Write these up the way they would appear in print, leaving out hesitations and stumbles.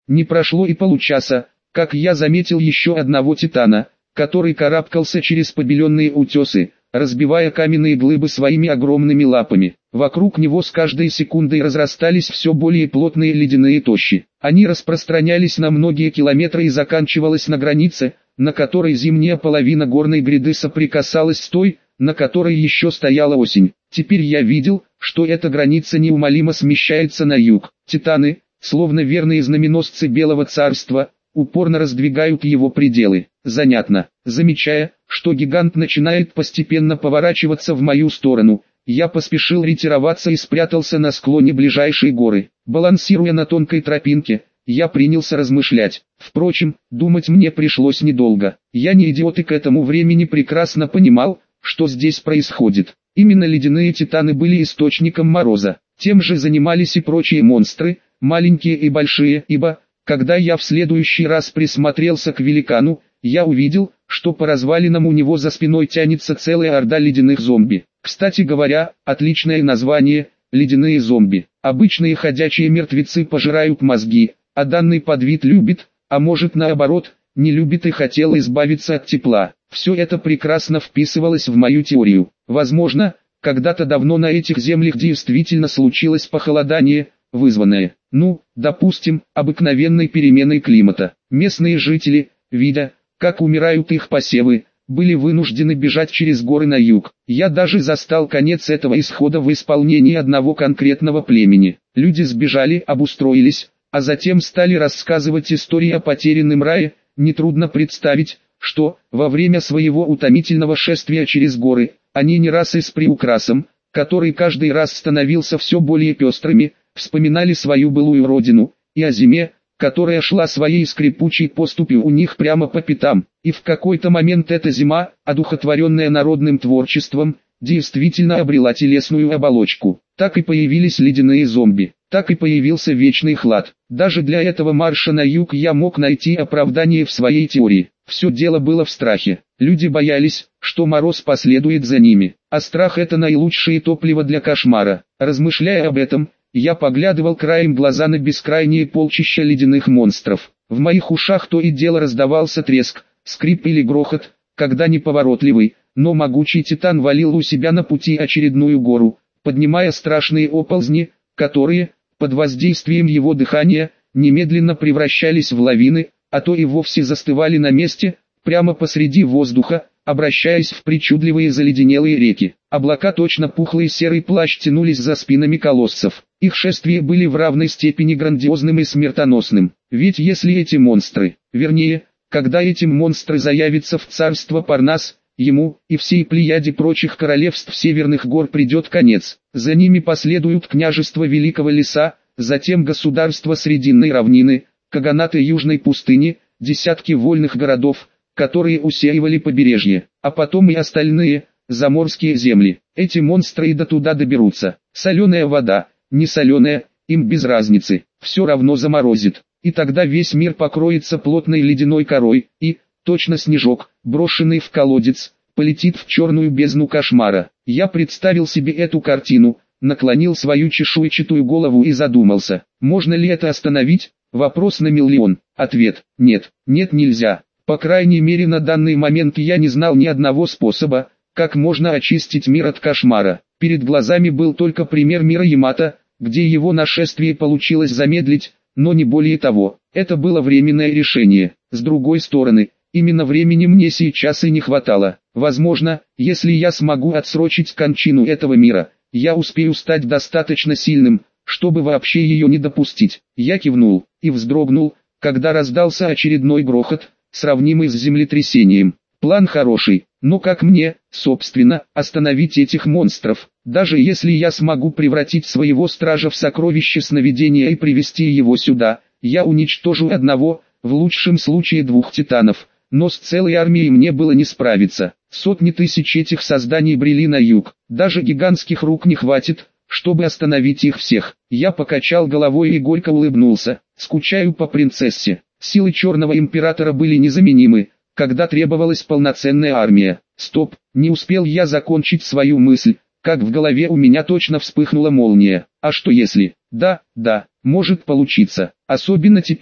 Не прошло и получаса, как я заметил еще одного титана, который карабкался через побеленные утесы, разбивая каменные глыбы своими огромными лапами. Вокруг него с каждой секундой разрастались все более плотные ледяные тощи. Они распространялись на многие километры и заканчивалась на границе, на которой зимняя половина горной гряды соприкасалась с той, на которой еще стояла осень. Теперь я видел, что эта граница неумолимо смещается на юг. Титаны, словно верные знаменосцы Белого Царства, упорно раздвигают его пределы. Занятно. Замечая, что гигант начинает постепенно поворачиваться в мою сторону, я поспешил ретироваться и спрятался на склоне ближайшей горы. Балансируя на тонкой тропинке, я принялся размышлять. Впрочем, думать мне пришлось недолго. Я не идиот и к этому времени прекрасно понимал, что здесь происходит. Именно ледяные титаны были источником мороза. Тем же занимались и прочие монстры, маленькие и большие, ибо, когда я в следующий раз присмотрелся к великану, я увидел, что по развалинам у него за спиной тянется целая орда ледяных зомби. Кстати говоря, отличное название – ледяные зомби. Обычные ходячие мертвецы пожирают мозги, а данный подвид любит, а может наоборот, не любит и хотел избавиться от тепла. Все это прекрасно вписывалось в мою теорию. Возможно, когда-то давно на этих землях действительно случилось похолодание, вызванное, допустим, обыкновенной переменой климата. Местные жители, видя, как умирают их посевы, были вынуждены бежать через горы на юг. Я даже застал конец этого исхода в исполнении одного конкретного племени. Люди сбежали, обустроились, а затем стали рассказывать истории о потерянном рае. Нетрудно представить, что, во время своего утомительного шествия через горы, они не раз и с приукрасом, который каждый раз становился все более пестрыми, вспоминали свою былую родину, и о зиме, которая шла своей скрипучей поступью у них прямо по пятам. И в какой-то момент эта зима, одухотворенная народным творчеством, действительно обрела телесную оболочку. Так и появились ледяные зомби, так и появился вечный хлад. Даже для этого марша на юг я мог найти оправдание в своей теории. Все дело было в страхе. Люди боялись, что мороз последует за ними, а страх – это наилучшее топливо для кошмара. Размышляя об этом, я поглядывал краем глаза на бескрайние полчища ледяных монстров. В моих ушах то и дело раздавался треск, скрип или грохот, когда неповоротливый, но могучий титан валил у себя на пути очередную гору, поднимая страшные оползни, которые, под воздействием его дыхания, немедленно превращались в лавины, а то и вовсе застывали на месте, прямо посреди воздуха, обращаясь в причудливые заледенелые реки. Облака, точно пухлый серый плащ, тянулись за спинами колоссов. Их шествия были в равной степени грандиозным и смертоносным. Ведь если эти монстры, вернее, когда эти монстры заявятся в царство Парнас, ему и всей плеяде прочих королевств северных гор придет конец. За ними последуют княжества Великого Леса, затем государства Срединной равнины, каганаты Южной пустыни, десятки вольных городов, которые усеивали побережье, а потом и остальные, заморские земли. Эти монстры и до туда доберутся. Соленая вода, не соленая, им без разницы, все равно заморозит. И тогда весь мир покроется плотной ледяной корой, и, точно снежок, брошенный в колодец, полетит в черную бездну кошмара. Я представил себе эту картину, наклонил свою чешуйчатую голову и задумался, можно ли это остановить? Вопрос на миллион. Ответ – нет, нельзя. По крайней мере на данный момент я не знал ни одного способа, как можно очистить мир от кошмара. Перед глазами был только пример мира Ямато, где его нашествие получилось замедлить, но не более того. Это было временное решение. С другой стороны, именно времени мне сейчас и не хватало. Возможно, если я смогу отсрочить кончину этого мира, я успею стать достаточно сильным, чтобы вообще ее не допустить. Я кивнул и вздрогнул, когда раздался очередной грохот, сравнимый с землетрясением. План хороший, но как мне, собственно, остановить этих монстров? Даже если я смогу превратить своего стража в сокровище сновидения и привести его сюда, я уничтожу одного, в лучшем случае двух титанов, но с целой армией мне было не справиться. Сотни тысяч этих созданий брели на юг, даже гигантских рук не хватит, чтобы остановить их всех. Я покачал головой и горько улыбнулся. Скучаю по принцессе. Силы Черного Императора были незаменимы, когда требовалась полноценная армия. Стоп, не успел я закончить свою мысль, как в голове у меня точно вспыхнула молния. А что если? Да, может получиться. Особенно теперь,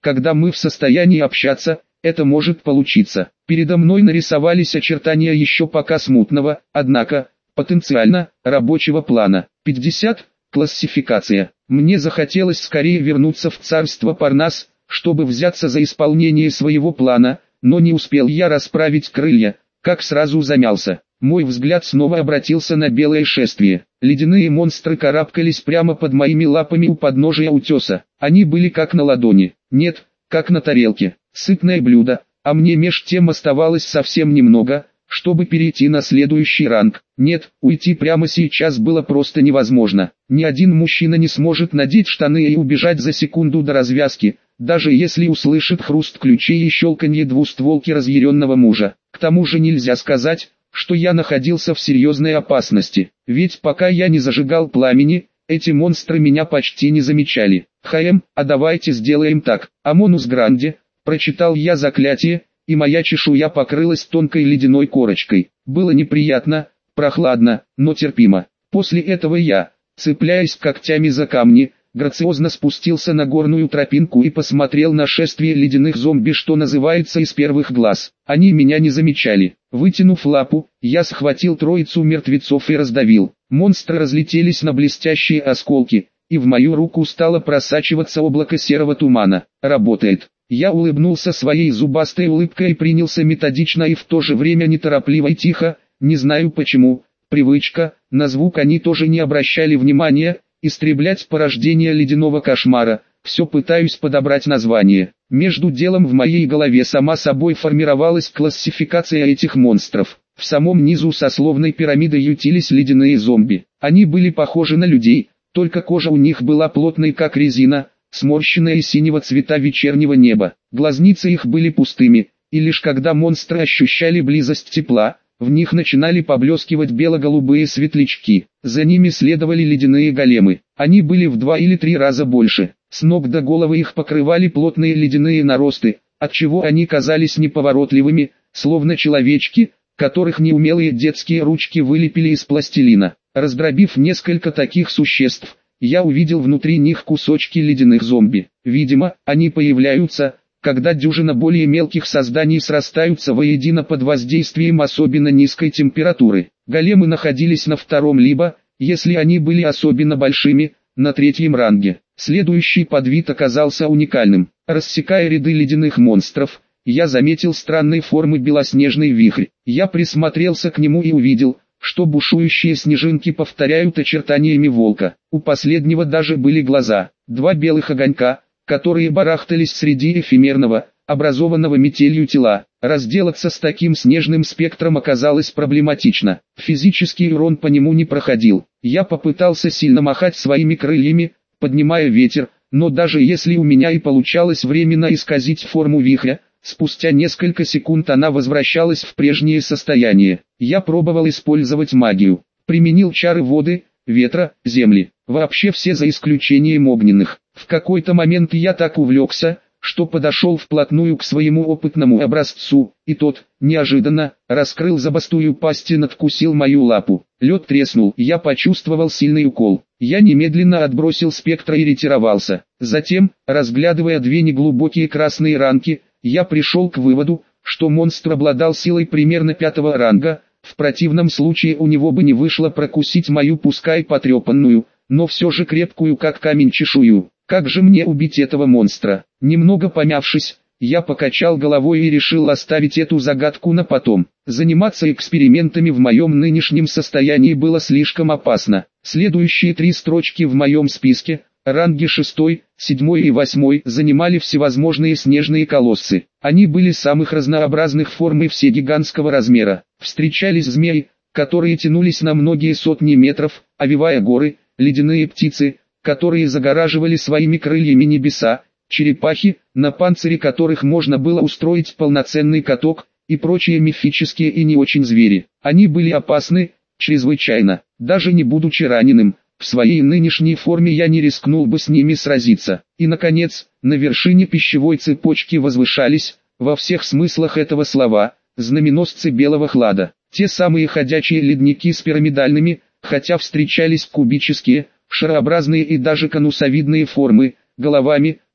когда мы в состоянии общаться, это может получиться. Передо мной нарисовались очертания еще пока смутного, однако, потенциально, рабочего плана. 50. Классификация. Мне захотелось скорее вернуться в царство Парнас, чтобы взяться за исполнение своего плана, но не успел я расправить крылья, как сразу замялся. Мой взгляд снова обратился на белое шествие. Ледяные монстры карабкались прямо под моими лапами у подножия утеса. Они были как на ладони. Нет, как на тарелке. Сытное блюдо, а мне меж тем оставалось совсем немного, чтобы перейти на следующий ранг. Нет, уйти прямо сейчас было просто невозможно. Ни один мужчина не сможет надеть штаны и убежать за секунду до развязки, даже если услышит хруст ключей и щелканье двустволки разъяренного мужа. К тому же нельзя сказать, что я находился в серьезной опасности, ведь пока я не зажигал пламени, эти монстры меня почти не замечали. А давайте сделаем так. Амонус Гранде, прочитал я заклятие, и моя чешуя покрылась тонкой ледяной корочкой. Было неприятно, прохладно, но терпимо. После этого я, цепляясь когтями за камни, грациозно спустился на горную тропинку и посмотрел на шествие ледяных зомби, что называется, из первых глаз. Они меня не замечали. Вытянув лапу, я схватил троицу мертвецов и раздавил. Монстры разлетелись на блестящие осколки, и в мою руку стало просачиваться облако серого тумана. Работает. Я улыбнулся своей зубастой улыбкой и принялся методично и в то же время неторопливо и тихо, не знаю почему, привычка, на звук они тоже не обращали внимания, истреблять порождение ледяного кошмара, все пытаюсь подобрать название. Между делом в моей голове сама собой формировалась классификация этих монстров. В самом низу сословной пирамиды ютились ледяные зомби. Они были похожи на людей, только кожа у них была плотной как резина, сморщенная и синего цвета вечернего неба. Глазницы их были пустыми, и лишь когда монстры ощущали близость тепла, в них начинали поблескивать бело-голубые светлячки. За ними следовали ледяные големы. Они были в 2 или 3 раза больше. С ног до головы их покрывали плотные ледяные наросты, отчего они казались неповоротливыми, словно человечки, которых неумелые детские ручки вылепили из пластилина. Раздробив несколько таких существ, я увидел внутри них кусочки ледяных зомби. Видимо, они появляются, когда дюжина более мелких созданий срастаются воедино под воздействием особенно низкой температуры. Големы находились на 2-м либо, если они были особенно большими, на 3-м ранге. Следующий подвид оказался уникальным. Рассекая ряды ледяных монстров, я заметил странной формы белоснежный вихрь. Я присмотрелся к нему и увидел, что бушующие снежинки повторяют очертаниями волка. У последнего даже были глаза, 2 белых огонька, которые барахтались среди эфемерного, образованного метелью тела. Разделаться с таким снежным спектром оказалось проблематично. Физический урон по нему не проходил. Я попытался сильно махать своими крыльями, поднимая ветер, но даже если у меня и получалось временно исказить форму вихря, спустя несколько секунд она возвращалась в прежнее состояние. Я пробовал использовать магию. Применил чары воды, ветра, земли. Вообще все за исключением огненных. В какой-то момент я так увлекся, что подошел вплотную к своему опытному образцу, и тот, неожиданно, раскрыл зубастую пасть и надкусил мою лапу. Лед треснул, я почувствовал сильный укол. Я немедленно отбросил спектр и ретировался. Затем, разглядывая 2 неглубокие красные ранки, я пришел к выводу, что монстр обладал силой примерно 5-го ранга, в противном случае у него бы не вышло прокусить мою пускай потрепанную, но все же крепкую как камень чешую. Как же мне убить этого монстра? Немного помявшись, я покачал головой и решил оставить эту загадку на потом. Заниматься экспериментами в моем нынешнем состоянии было слишком опасно. Следующие 3 строчки в моем списке, ранги 6, 7 и 8, занимали всевозможные снежные колоссы. Они были самых разнообразных форм и все гигантского размера. Встречались змеи, которые тянулись на многие сотни метров, овивая горы, ледяные птицы, которые загораживали своими крыльями небеса, черепахи, на панцире которых можно было устроить полноценный каток, и прочие мифические и не очень звери. Они были опасны, чрезвычайно, даже не будучи раненым. В своей нынешней форме я не рискнул бы с ними сразиться. И наконец, на вершине пищевой цепочки возвышались, во всех смыслах этого слова, знаменосцы белого хлада. Те самые ходячие ледники с пирамидальными, хотя встречались кубические, шарообразные и даже конусовидные формы, головами,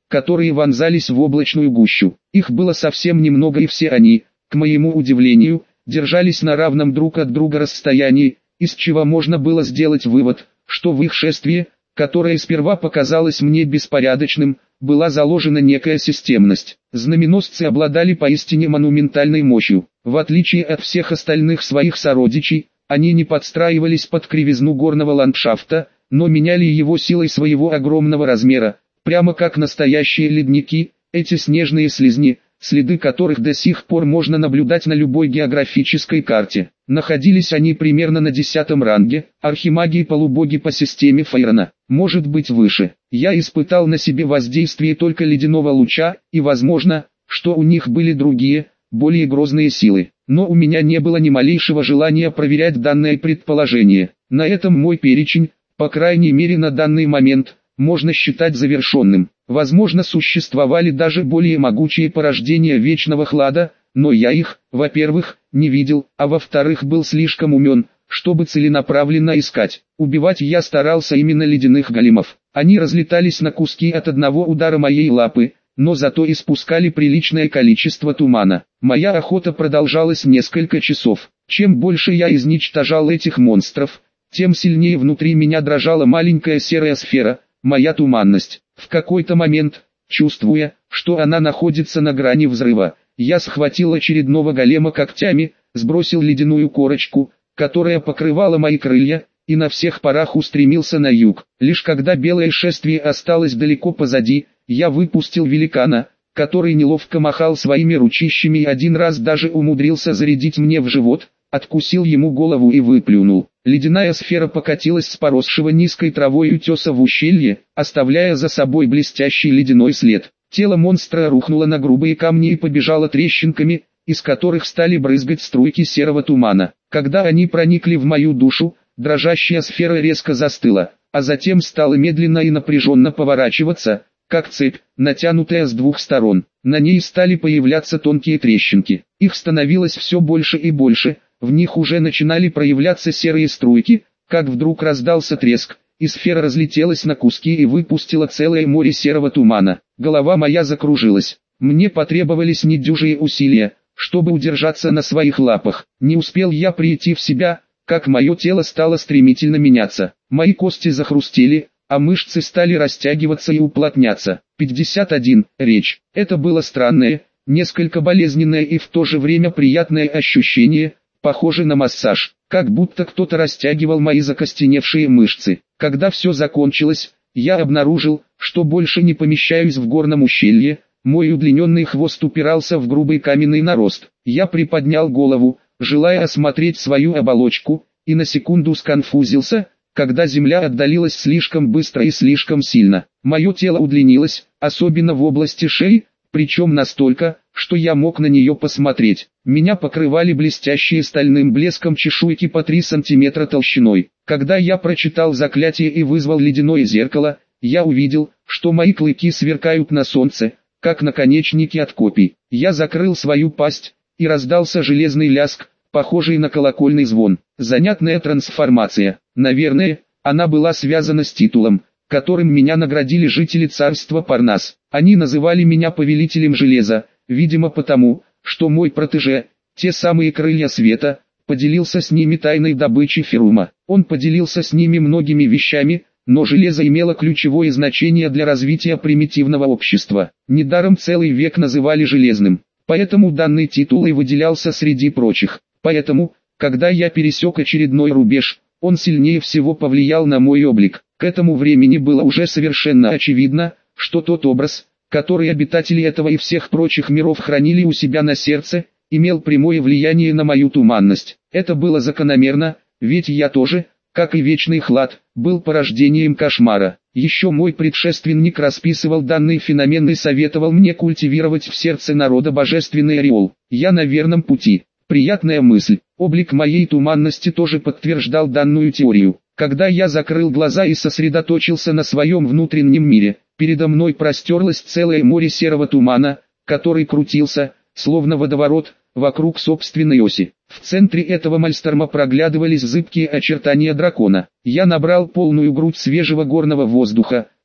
которые вонзались в облачную гущу. Их было совсем немного, и все они, к моему удивлению, держались на равном друг от друга расстоянии, из чего можно было сделать вывод, что в их шествии, которое сперва показалось мне беспорядочным, была заложена некая системность. Знаменосцы обладали поистине монументальной мощью. В отличие от всех остальных своих сородичей, они не подстраивались под кривизну горного ландшафта, но меняли его силой своего огромного размера, прямо как настоящие ледники. Эти снежные слизни, следы которых до сих пор можно наблюдать на любой географической карте. Находились они примерно на 10-м ранге, архимаги и полубоги по системе Фейрона, может быть выше. Я испытал на себе воздействие только ледяного луча, и возможно, что у них были другие, более грозные силы. Но у меня не было ни малейшего желания проверять данное предположение. На этом мой перечень, по крайней мере на данный момент, можно считать завершенным. Возможно, существовали даже более могучие порождения Вечного Хлада, но я их, во-первых, не видел, а во-вторых, был слишком умен, чтобы целенаправленно искать. Убивать я старался именно ледяных големов. Они разлетались на куски от одного удара моей лапы, но зато испускали приличное количество тумана. Моя охота продолжалась несколько часов. Чем больше я изничтожал этих монстров, тем сильнее внутри меня дрожала маленькая серая сфера, моя туманность. В какой-то момент, чувствуя, что она находится на грани взрыва, я схватил очередного голема когтями, сбросил ледяную корочку, которая покрывала мои крылья, и на всех парах устремился на юг. Лишь когда белое шествие осталось далеко позади, я выпустил великана, который неловко махал своими ручищами и один раз даже умудрился зарядить мне в живот, откусил ему голову и выплюнул. Ледяная сфера покатилась с поросшего низкой травой утеса в ущелье, оставляя за собой блестящий ледяной след. Тело монстра рухнуло на грубые камни и побежало трещинками, из которых стали брызгать струйки серого тумана. Когда они проникли в мою душу, дрожащая сфера резко застыла, а затем стала медленно и напряженно поворачиваться, как цепь, натянутая с двух сторон. На ней стали появляться тонкие трещинки. Их становилось все больше и больше, в них уже начинали проявляться серые струйки, как вдруг раздался треск, и сфера разлетелась на куски и выпустила целое море серого тумана. Голова моя закружилась. Мне потребовались недюжие усилия, чтобы удержаться на своих лапах. Не успел я прийти в себя, как мое тело стало стремительно меняться. Мои кости захрустели, а мышцы стали растягиваться и уплотняться. 51. Речь. Это было странное, несколько болезненное и в то же время приятное ощущение, похоже на массаж, как будто кто-то растягивал мои закостеневшие мышцы. Когда все закончилось, я обнаружил, что больше не помещаюсь в горном ущелье, мой удлиненный хвост упирался в грубый каменный нарост. Я приподнял голову, желая осмотреть свою оболочку, и на секунду сконфузился, когда земля отдалилась слишком быстро и слишком сильно. Мое тело удлинилось, особенно в области шеи, причем настолько, что я мог на нее посмотреть. Меня покрывали блестящие стальным блеском чешуйки по 3 сантиметра толщиной. Когда я прочитал заклятие и вызвал ледяное зеркало, я увидел, что мои клыки сверкают на солнце, как наконечники от копий. Я закрыл свою пасть, и раздался железный лязг, похожий на колокольный звон. Занятная трансформация. Наверное, она была связана с титулом, которым меня наградили жители царства Парнас. Они называли меня повелителем железа, видимо потому, что мой протеже, те самые крылья света, поделился с ними тайной добычей Ферума. Он поделился с ними многими вещами, но железо имело ключевое значение для развития примитивного общества. Недаром целый век называли железным, поэтому данный титул и выделялся среди прочих. Поэтому, когда я пересек очередной рубеж, он сильнее всего повлиял на мой облик. К этому времени было уже совершенно очевидно, что тот образ, который обитатели этого и всех прочих миров хранили у себя на сердце, имел прямое влияние на мою туманность. Это было закономерно, ведь я тоже, как и Вечный Хлад, был порождением кошмара. Еще мой предшественник расписывал данный феномен и советовал мне культивировать в сердце народа божественный ореол. Я на верном пути. Приятная мысль. Облик моей туманности тоже подтверждал данную теорию. Когда я закрыл глаза и сосредоточился на своем внутреннем мире, передо мной простерлось целое море серого тумана, который крутился, словно водоворот, вокруг собственной оси. В центре этого мальсторма проглядывались зыбкие очертания дракона. Я набрал полную грудь свежего горного воздуха,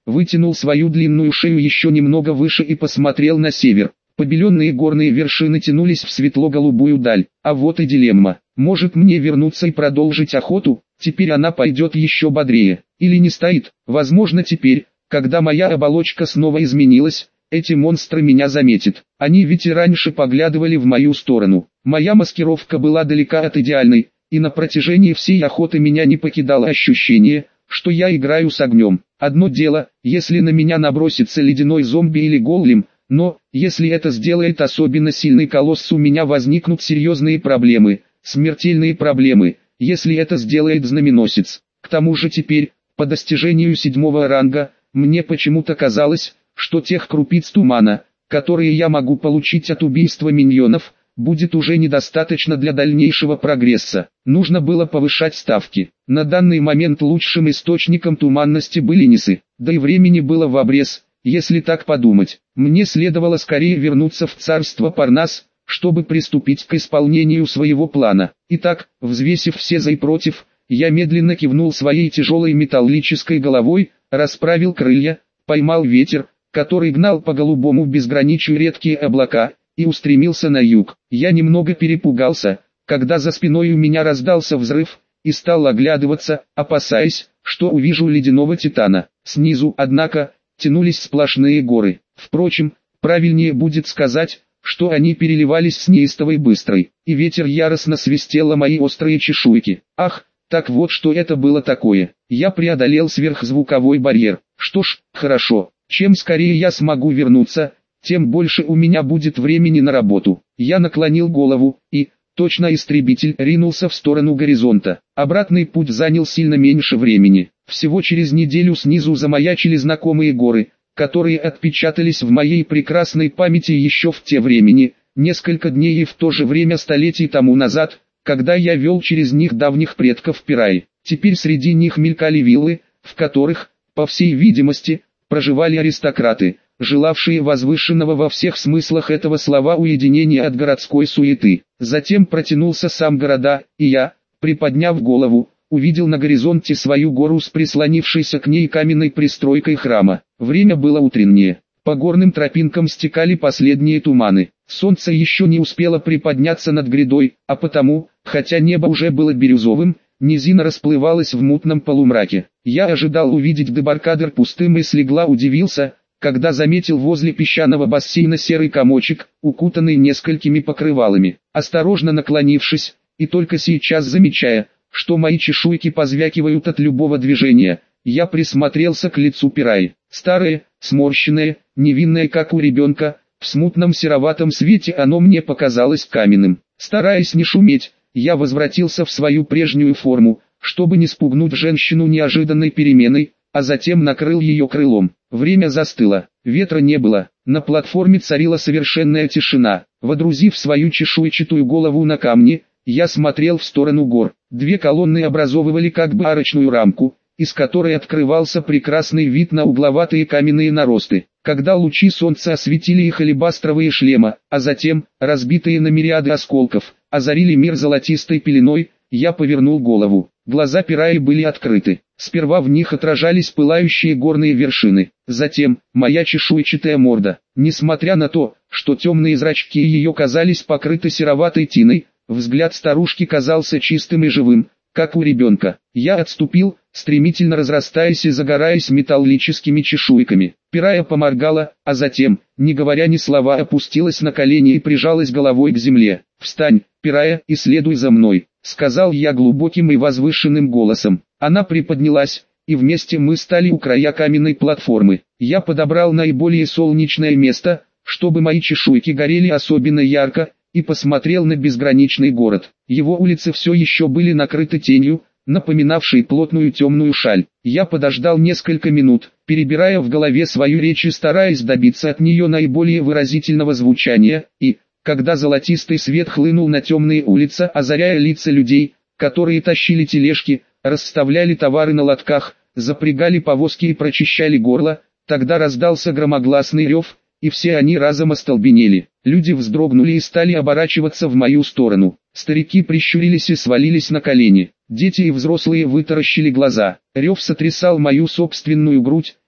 вытянул свою длинную шею еще немного выше и посмотрел на север. Побеленные горные вершины тянулись в светло-голубую даль. А вот и дилемма. Может мне вернуться и продолжить охоту? Теперь она пойдет еще бодрее. Или не стоит? Возможно теперь, когда моя оболочка снова изменилась, эти монстры меня заметят. Они ведь и раньше поглядывали в мою сторону. Моя маскировка была далека от идеальной, и на протяжении всей охоты меня не покидало ощущение, что я играю с огнем. Одно дело, если на меня набросится ледяной зомби или голем, но, если это сделает особенно сильный колосс, у меня возникнут серьезные проблемы, смертельные проблемы, если это сделает знаменосец. К тому же теперь, по достижению 7-го ранга, мне почему-то казалось, что тех крупиц тумана, которые я могу получить от убийства миньонов, будет уже недостаточно для дальнейшего прогресса. Нужно было повышать ставки. На данный момент лучшим источником туманности были нисы, да и времени было в обрез. Если так подумать, мне следовало скорее вернуться в царство Парнас, чтобы приступить к исполнению своего плана. Итак, взвесив все за и против, я медленно кивнул своей тяжелой металлической головой, расправил крылья, поймал ветер, который гнал по голубому безграничью редкие облака, и устремился на юг. Я немного перепугался, когда за спиной у меня раздался взрыв, и стал оглядываться, опасаясь, что увижу ледяного титана. Снизу, однако, тянулись сплошные горы. Впрочем, правильнее будет сказать, что они переливались с неистовой быстрой, и ветер яростно свистел о мои острые чешуйки. Ах, так вот что это было такое. Я преодолел сверхзвуковой барьер. Что ж, хорошо. Чем скорее я смогу вернуться, тем больше у меня будет времени на работу. Я наклонил голову, и, точно истребитель, ринулся в сторону горизонта. Обратный путь занял сильно меньше времени. Всего через неделю снизу замаячили знакомые горы, которые отпечатались в моей прекрасной памяти еще в те времени, несколько дней и в то же время столетий тому назад, когда я вел через них давних предков Пираи. Теперь среди них мелькали виллы, в которых, по всей видимости, проживали аристократы, желавшие возвышенного во всех смыслах этого слова уединения от городской суеты. Затем протянулся сам города, и я, приподняв голову, увидел на горизонте свою гору с прислонившейся к ней каменной пристройкой храма. Время было утреннее. По горным тропинкам стекали последние туманы. Солнце еще не успело приподняться над грядой, а потому, хотя небо уже было бирюзовым, низина расплывалась в мутном полумраке. Я ожидал увидеть дебаркадер пустым и слегла удивился, когда заметил возле песчаного бассейна серый комочек, укутанный несколькими покрывалами. Осторожно наклонившись, и только сейчас замечая, что мои чешуйки позвякивают от любого движения, я присмотрелся к лицу Пираи. Старое, сморщенное, невинное как у ребенка, в смутном сероватом свете оно мне показалось каменным. Стараясь не шуметь, я возвратился в свою прежнюю форму, чтобы не спугнуть женщину неожиданной переменой, а затем накрыл ее крылом. Время застыло, ветра не было, на платформе царила совершенная тишина. Водрузив свою чешуйчатую голову на камни, я смотрел в сторону гор. Две колонны образовывали как бы арочную рамку, из которой открывался прекрасный вид на угловатые каменные наросты. Когда лучи солнца осветили их алебастровые шлема, а затем, разбитые на мириады осколков, озарили мир золотистой пеленой, я повернул голову. Глаза Пираи были открыты. Сперва в них отражались пылающие горные вершины, затем моя чешуйчатая морда. Несмотря на то, что темные зрачки ее казались покрыты сероватой тиной, взгляд старушки казался чистым и живым, как у ребенка. Я отступил, стремительно разрастаясь и загораясь металлическими чешуйками. Пирая поморгала, а затем, не говоря ни слова, опустилась на колени и прижалась головой к земле. «Встань, Пирая, и следуй за мной», — сказал я глубоким и возвышенным голосом. Она приподнялась, и вместе мы стали у края каменной платформы. Я подобрал наиболее солнечное место, чтобы мои чешуйки горели особенно ярко, и посмотрел на безграничный город. Его улицы все еще были накрыты тенью, напоминавшей плотную темную шаль. Я подождал несколько минут, перебирая в голове свою речь и стараясь добиться от нее наиболее выразительного звучания, и, когда золотистый свет хлынул на темные улицы, озаряя лица людей, которые тащили тележки, расставляли товары на лотках, запрягали повозки и прочищали горло, тогда раздался громогласный рев, и все они разом остолбенели. Люди вздрогнули и стали оборачиваться в мою сторону. Старики прищурились и свалились на колени. Дети и взрослые вытаращили глаза. Рев сотрясал мою собственную грудь,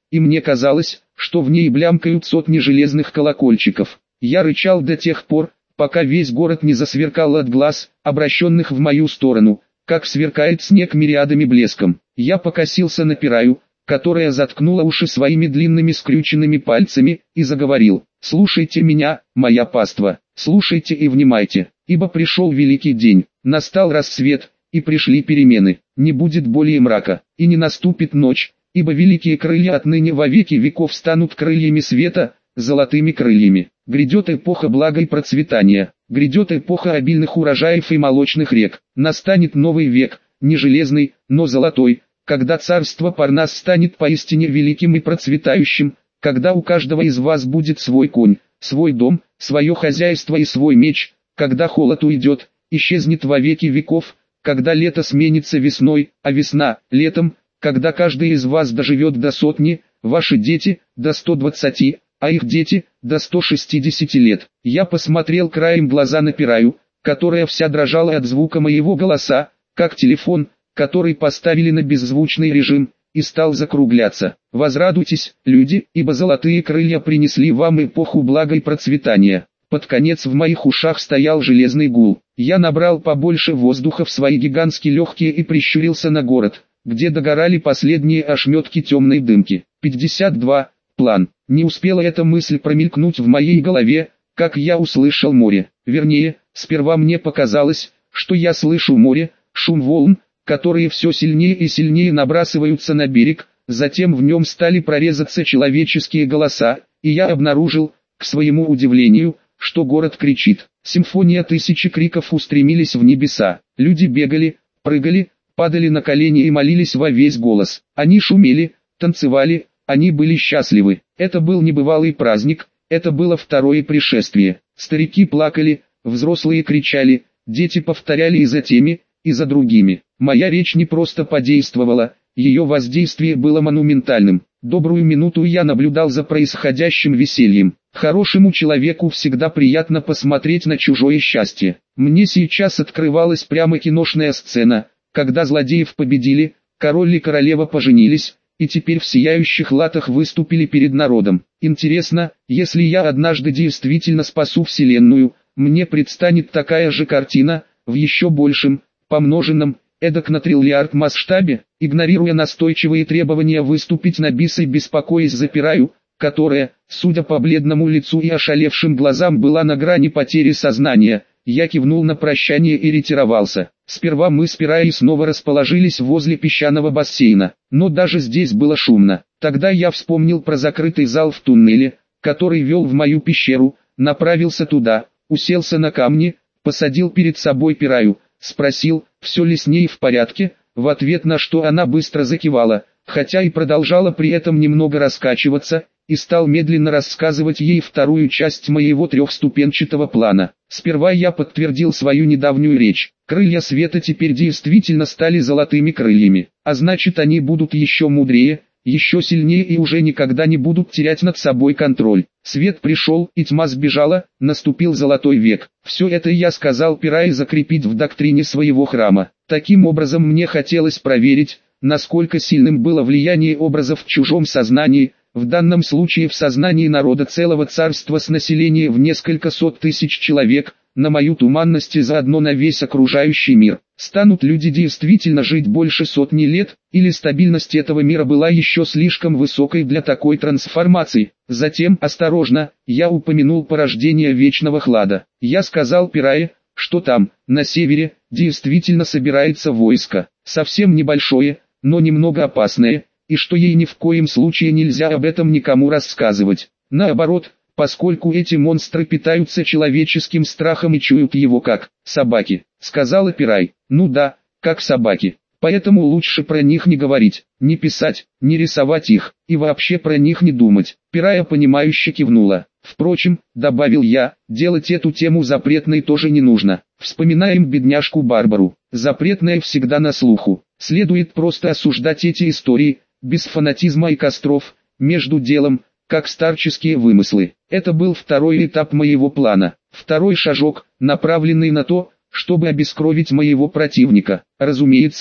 и мне казалось, что в ней блямкают сотни железных колокольчиков. Я рычал до тех пор, пока весь город не засверкал от глаз, обращенных в мою сторону, как сверкает снег мириадами блеском. Я покосился на Пираю, которая заткнула уши своими длинными скрюченными пальцами, и заговорил: «Слушайте меня, моя паства, слушайте и внимайте, ибо пришел великий день, настал рассвет, и пришли перемены, не будет более мрака, и не наступит ночь, ибо великие крылья отныне во веки веков станут крыльями света, золотыми крыльями. Грядет эпоха блага и процветания, грядет эпоха обильных урожаев и молочных рек, настанет новый век, не железный, но золотой, когда царство Парнас станет поистине великим и процветающим, когда у каждого из вас будет свой конь, свой дом, свое хозяйство и свой меч, когда холод уйдет, исчезнет во веки веков, когда лето сменится весной, а весна – летом, когда каждый из вас доживет до 100, ваши дети – до 120, а их дети – до 160 лет. Я посмотрел краем глаза на Пираю, которая вся дрожала от звука моего голоса, как телефон, который поставили на беззвучный режим, и стал закругляться. Возрадуйтесь, люди, ибо золотые крылья принесли вам эпоху блага и процветания. Под конец в моих ушах стоял железный гул. Я набрал побольше воздуха в свои гигантские легкие и прищурился на город, где догорали последние ошметки темной дымки. 52. План. Не успела эта мысль промелькнуть в моей голове, как я услышал море. Вернее, сперва мне показалось, что я слышу море, шум волн, которые все сильнее и сильнее набрасываются на берег, затем в нем стали прорезаться человеческие голоса, и я обнаружил, к своему удивлению, что город кричит. Симфония тысячи криков устремились в небеса. Люди бегали, прыгали, падали на колени и молились во весь голос. Они шумели, танцевали, они были счастливы. Это был небывалый праздник, это было второе пришествие. Старики плакали, взрослые кричали, дети повторяли и за теми, и за другими. Моя речь не просто подействовала, ее воздействие было монументальным. Добрую минуту я наблюдал за происходящим весельем. Хорошему человеку всегда приятно посмотреть на чужое счастье. Мне сейчас открывалась прямо киношная сцена, когда злодеев победили, король и королева поженились, и теперь в сияющих латах выступили перед народом. Интересно, если я однажды действительно спасу вселенную, мне предстанет такая же картина, в еще большем, помноженном, эдак на триллиард масштабе, игнорируя настойчивые требования выступить на бис и беспокоясь за Пираю, которая, судя по бледному лицу и ошалевшим глазам, была на грани потери сознания. Я кивнул на прощание и ретировался. Сперва мы с Пираей снова расположились возле песчаного бассейна, но даже здесь было шумно. Тогда я вспомнил про закрытый зал в туннеле, который вел в мою пещеру, направился туда, уселся на камни, посадил перед собой Пираю, спросил, все ли с ней в порядке, в ответ на что она быстро закивала, хотя и продолжала при этом немного раскачиваться, и стал медленно рассказывать ей вторую часть моего трехступенчатого плана. Сперва я подтвердил свою недавнюю речь. Крылья света теперь действительно стали золотыми крыльями, а значит они будут еще мудрее, еще сильнее и уже никогда не будут терять над собой контроль. Свет пришел, и тьма сбежала, наступил золотой век. Все это я сказал Пирае закрепить в доктрине своего храма. Таким образом мне хотелось проверить, насколько сильным было влияние образов в чужом сознании, в данном случае в сознании народа целого царства с населением в несколько сот тысяч человек, на мою туманность и заодно на весь окружающий мир. Станут люди действительно жить больше сотни лет, или стабильность этого мира была еще слишком высокой для такой трансформации? Затем, осторожно, я упомянул порождение вечного хлада. Я сказал Пирае, что там, на севере, действительно собирается войско, совсем небольшое, но немного опасное, и что ей ни в коем случае нельзя об этом никому рассказывать. Наоборот, поскольку эти монстры питаются человеческим страхом и чуют его как собаки, сказала Пирай. Ну да, как собаки. Поэтому лучше про них не говорить, не писать, не рисовать их, и вообще про них не думать. Пирая понимающе кивнула. Впрочем, добавил я, делать эту тему запретной тоже не нужно. Вспоминаем бедняжку Барбару. Запретное всегда на слуху. Следует просто осуждать эти истории, без фанатизма и костров, между делом, как старческие вымыслы. Это был второй этап моего плана. Второй шажок, направленный на то, чтобы обескровить моего противника. Разумеется,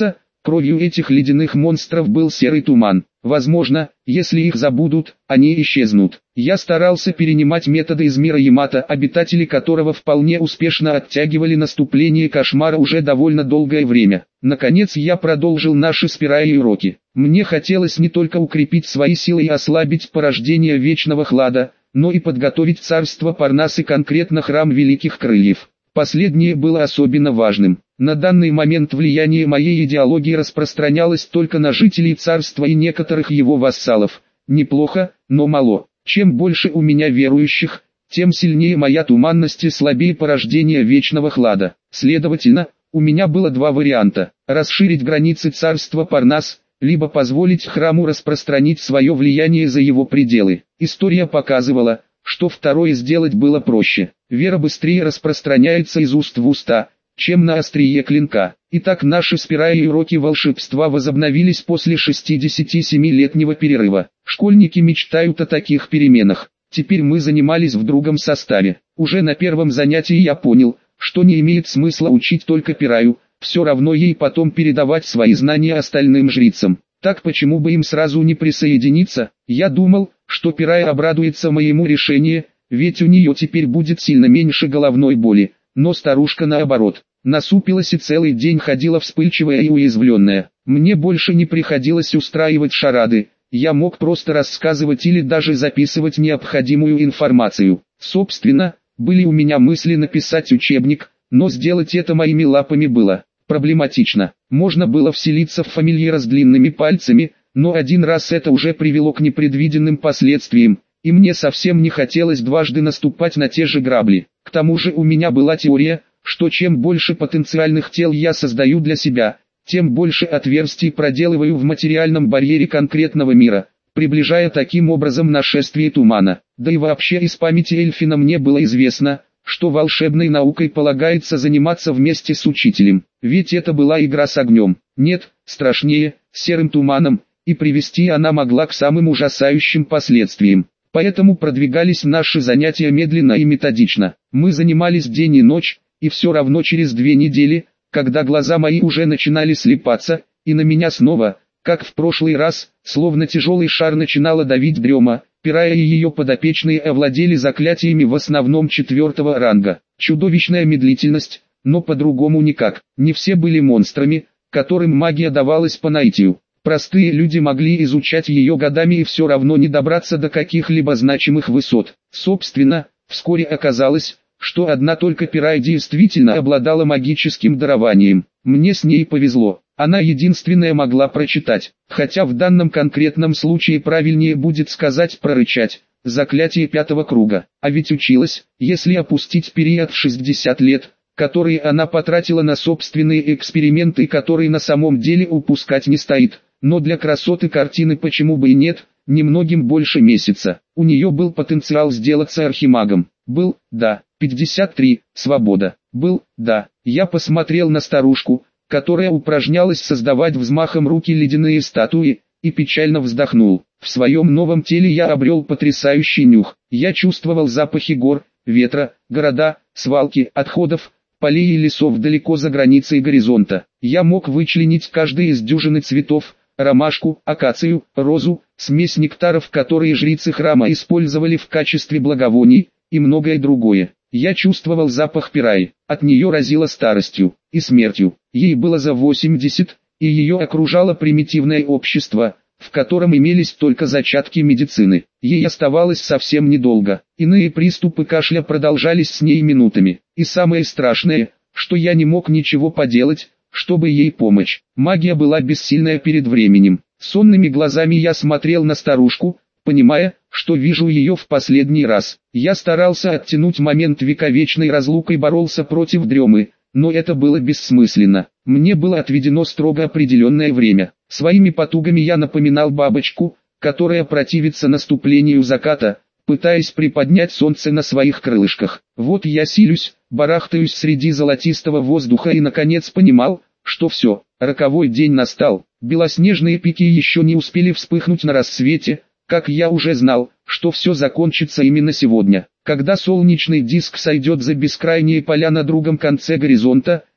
Кровью этих ледяных монстров был серый туман. Возможно, если их забудут, они исчезнут. Я старался перенимать методы из мира Ямато, обитатели которого вполне успешно оттягивали наступление кошмара уже довольно долгое время. Наконец я продолжил наши спирали уроки. Мне хотелось не только укрепить свои силы и ослабить порождение вечного хлада, но и подготовить царство Парнас и конкретно храм Великих Крыльев. Последнее было особенно важным. На данный момент влияние моей идеологии распространялось только на жителей царства и некоторых его вассалов. Неплохо, но мало. Чем больше у меня верующих, тем сильнее моя туманность и слабее порождение вечного хлада. Следовательно, у меня было два варианта: расширить границы царства Парнас, либо позволить храму распространить свое влияние за его пределы. История показывала, что второе сделать было проще. Вера быстрее распространяется из уст в уста, чем на острие клинка. Итак, наши спирали и уроки волшебства возобновились после 67-летнего перерыва. Школьники мечтают о таких переменах. Теперь мы занимались в другом составе. Уже на первом занятии я понял, что не имеет смысла учить только Пираю, все равно ей потом передавать свои знания остальным жрицам. Так почему бы им сразу не присоединиться? Я думал, что Пирая обрадуется моему решению, ведь у нее теперь будет сильно меньше головной боли. Но старушка наоборот, насупилась и целый день ходила вспыльчивая и уязвленная. Мне больше не приходилось устраивать шарады, я мог просто рассказывать или даже записывать необходимую информацию. Собственно, были у меня мысли написать учебник, но сделать это моими лапами было проблематично. Можно было вселиться в фамильяра с длинными пальцами, но один раз это уже привело к непредвиденным последствиям, и мне совсем не хотелось дважды наступать на те же грабли. К тому же у меня была теория, что чем больше потенциальных тел я создаю для себя, тем больше отверстий проделываю в материальном барьере конкретного мира, приближая таким образом нашествие тумана. Да и вообще из памяти Эльфина мне было известно, что волшебной наукой полагается заниматься вместе с учителем, ведь это была игра с огнем. Нет, страшнее, серым туманом, и привести она могла к самым ужасающим последствиям. Поэтому продвигались наши занятия медленно и методично. Мы занимались день и ночь, и все равно через 2 недели, когда глаза мои уже начинали слипаться, и на меня снова, как в прошлый раз, словно тяжелый шар начинала давить дрема, Пирая и ее подопечные овладели заклятиями в основном 4-го ранга. Чудовищная медлительность, но по-другому никак. Не все были монстрами, которым магия давалась по наитию. Простые люди могли изучать ее годами и все равно не добраться до каких-либо значимых высот. Собственно, вскоре оказалось, что одна только Пирая действительно обладала магическим дарованием. Мне с ней повезло. Она единственная могла прочитать, хотя в данном конкретном случае правильнее будет сказать прорычать, заклятие 5-го круга. А ведь училась, если опустить период в 60 лет, которые она потратила на собственные эксперименты, которые на самом деле упускать не стоит. Но для красоты картины почему бы и нет, немногим больше месяца. У нее был потенциал сделаться архимагом. Был, да, 53, свобода. Был, да. Я посмотрел на старушку, которая упражнялась создавать взмахом руки ледяные статуи, и печально вздохнул. В своем новом теле я обрел потрясающий нюх. Я чувствовал запахи гор, ветра, города, свалки, отходов, полей и лесов далеко за границей горизонта. Я мог вычленить каждый из дюжины цветов, ромашку, акацию, розу, смесь нектаров, которые жрицы храма использовали в качестве благовоний, и многое другое. Я чувствовал запах Пираи, от нее разило старостью и смертью. Ей было за 80, и ее окружало примитивное общество, в котором имелись только зачатки медицины. Ей оставалось совсем недолго. Иные приступы кашля продолжались с ней минутами. И самое страшное, что я не мог ничего поделать, чтобы ей помочь. Магия была бессильная перед временем. Сонными глазами я смотрел на старушку, понимая, что вижу ее в последний раз. Я старался оттянуть момент вековечной разлуки и боролся против дремы, но это было бессмысленно. Мне было отведено строго определенное время. Своими потугами я напоминал бабочку, которая противится наступлению заката, пытаясь приподнять солнце на своих крылышках. Вот я силюсь, барахтаюсь среди золотистого воздуха и наконец понимал, что все, роковой день настал. Белоснежные пики еще не успели вспыхнуть на рассвете, как я уже знал, что все закончится именно сегодня. Когда солнечный диск сойдет за бескрайние поля на другом конце горизонта,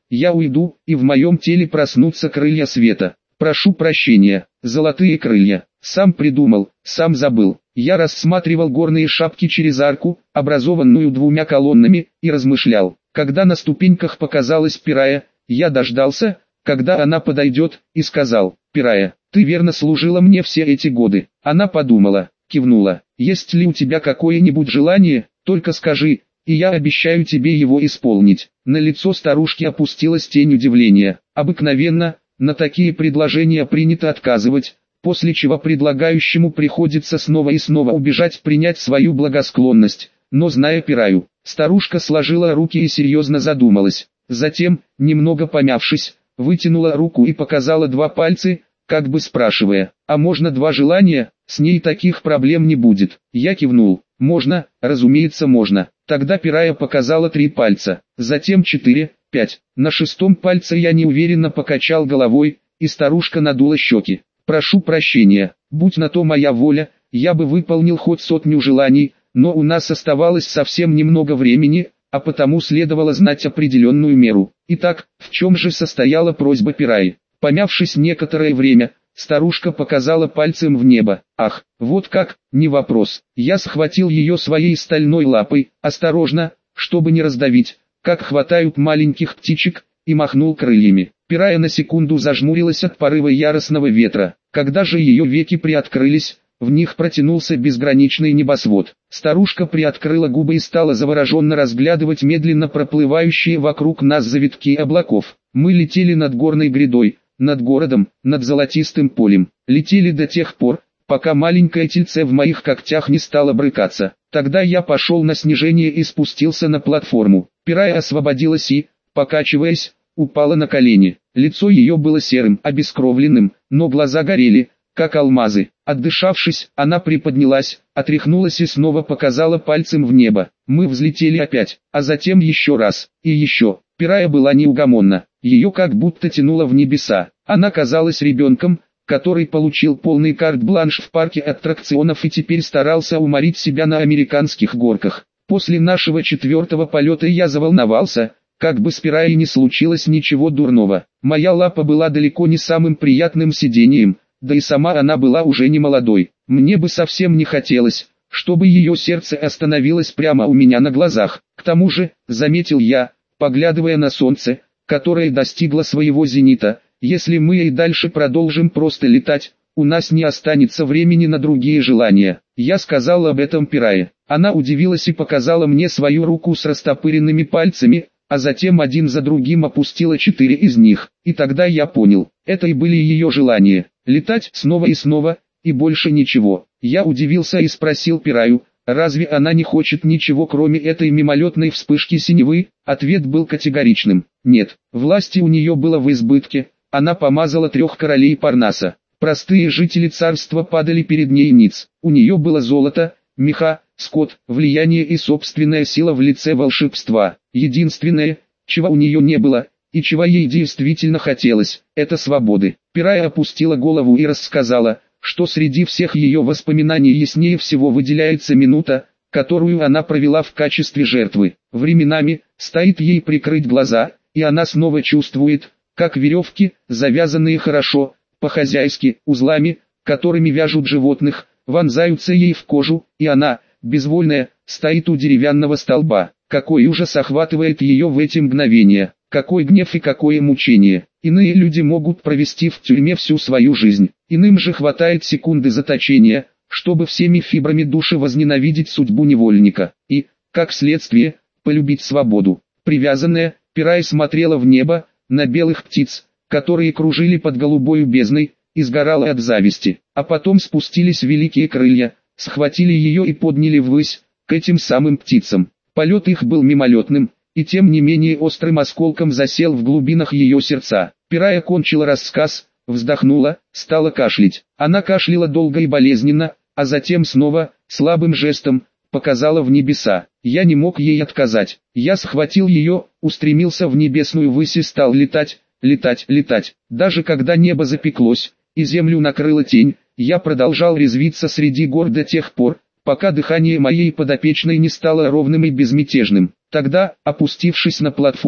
я уйду, и в моем теле проснутся крылья света. Прошу прощения, золотые крылья. Сам придумал, сам забыл. Я рассматривал горные шапки через арку, образованную двумя колоннами, и размышлял. Когда на ступеньках показалась Пирая, я дождался, когда она подойдет, и сказал: «Пирая, ты верно служила мне все эти годы». Она подумала, кивнула. «Есть ли у тебя какое-нибудь желание, только скажи, и я обещаю тебе его исполнить». На лицо старушки опустилась тень удивления. Обыкновенно, на такие предложения принято отказывать, после чего предлагающему приходится снова и снова убежать принять свою благосклонность. Но зная Пираю, старушка сложила руки и серьезно задумалась. Затем, немного помявшись, вытянула руку и показала два пальца, как бы спрашивая: «А можно два желания? С ней таких проблем не будет». Я кивнул. «Можно, разумеется можно». Тогда Пирая показала 3 пальца, затем 4, 5. На 6-м пальце я неуверенно покачал головой, и старушка надула щеки. «Прошу прощения, будь на то моя воля, я бы выполнил хоть 100 желаний, но у нас оставалось совсем немного времени, а потому следовало знать определенную меру. Итак, в чем же состояла просьба Пираи?» Помявшись некоторое время, старушка показала пальцем в небо. «Ах, вот как, не вопрос». Я схватил ее своей стальной лапой, осторожно, чтобы не раздавить, как хватают маленьких птичек, и махнул крыльями. Пирая на секунду зажмурилась от порыва яростного ветра. Когда же ее веки приоткрылись, в них протянулся безграничный небосвод. Старушка приоткрыла губы и стала завороженно разглядывать медленно проплывающие вокруг нас завитки облаков. Мы летели над горной грядой, над городом, над золотистым полем. Летели до тех пор, пока маленькое тельце в моих когтях не стало брыкаться. Тогда я пошел на снижение и спустился на платформу. Пирая освободилась и, покачиваясь, упала на колени. Лицо ее было серым, обескровленным, но глаза горели, как алмазы. Отдышавшись, она приподнялась, отряхнулась и снова показала пальцем в небо. Мы взлетели опять, а затем еще раз, и еще. Пирая была неугомонна, ее как будто тянуло в небеса. Она казалась ребенком, который получил полный карт-бланш в парке аттракционов и теперь старался уморить себя на американских горках. После нашего 4-го полета я заволновался, как бы с Пираей не случилось ничего дурного. Моя лапа была далеко не самым приятным сидением, да и сама она была уже не молодой. Мне бы совсем не хотелось, чтобы ее сердце остановилось прямо у меня на глазах. К тому же, заметил я, поглядывая на солнце, которое достигло своего зенита, если мы и дальше продолжим просто летать, у нас не останется времени на другие желания. Я сказал об этом Пирае. Она удивилась и показала мне свою руку с растопыренными пальцами, а затем один за другим опустила 4 из них. И тогда я понял, это и были ее желания. Летать снова и снова, и больше ничего. Я удивился и спросил Пираю, разве она не хочет ничего кроме этой мимолетной вспышки синевы? Ответ был категоричным. Нет, власти у нее было в избытке. Она помазала 3 королей Парнаса. Простые жители царства падали перед ней ниц. У нее было золото, меха, скот, влияние и собственная сила в лице волшебства. Единственное, чего у нее не было, и чего ей действительно хотелось, это свободы. Пирая опустила голову и рассказала, что среди всех ее воспоминаний яснее всего выделяется минута, которую она провела в качестве жертвы. Временами, стоит ей прикрыть глаза, и она снова чувствует, как веревки, завязанные хорошо, по-хозяйски, узлами, которыми вяжут животных, вонзаются ей в кожу, и она, безвольная, стоит у деревянного столба. Какой ужас охватывает ее в эти мгновения, какой гнев и какое мучение. Иные люди могут провести в тюрьме всю свою жизнь, иным же хватает секунды заточения, чтобы всеми фибрами души возненавидеть судьбу невольника, и, как следствие, полюбить свободу. Привязанная, Пирая смотрела в небо, на белых птиц, которые кружили под голубою бездной, и сгорала от зависти, а потом спустились великие крылья, схватили ее и подняли ввысь, к этим самым птицам. Полет их был мимолетным, и тем не менее острым осколком засел в глубинах ее сердца. Пирая кончила рассказ, вздохнула, стала кашлять. Она кашляла долго и болезненно, а затем снова, слабым жестом, показала в небеса. Я не мог ей отказать. Я схватил ее, устремился в небесную высь и стал летать, летать, летать. Даже когда небо запеклось, и землю накрыла тень, я продолжал резвиться среди гор до тех пор, пока дыхание моей подопечной не стало ровным и безмятежным. Тогда, опустившись на платформу,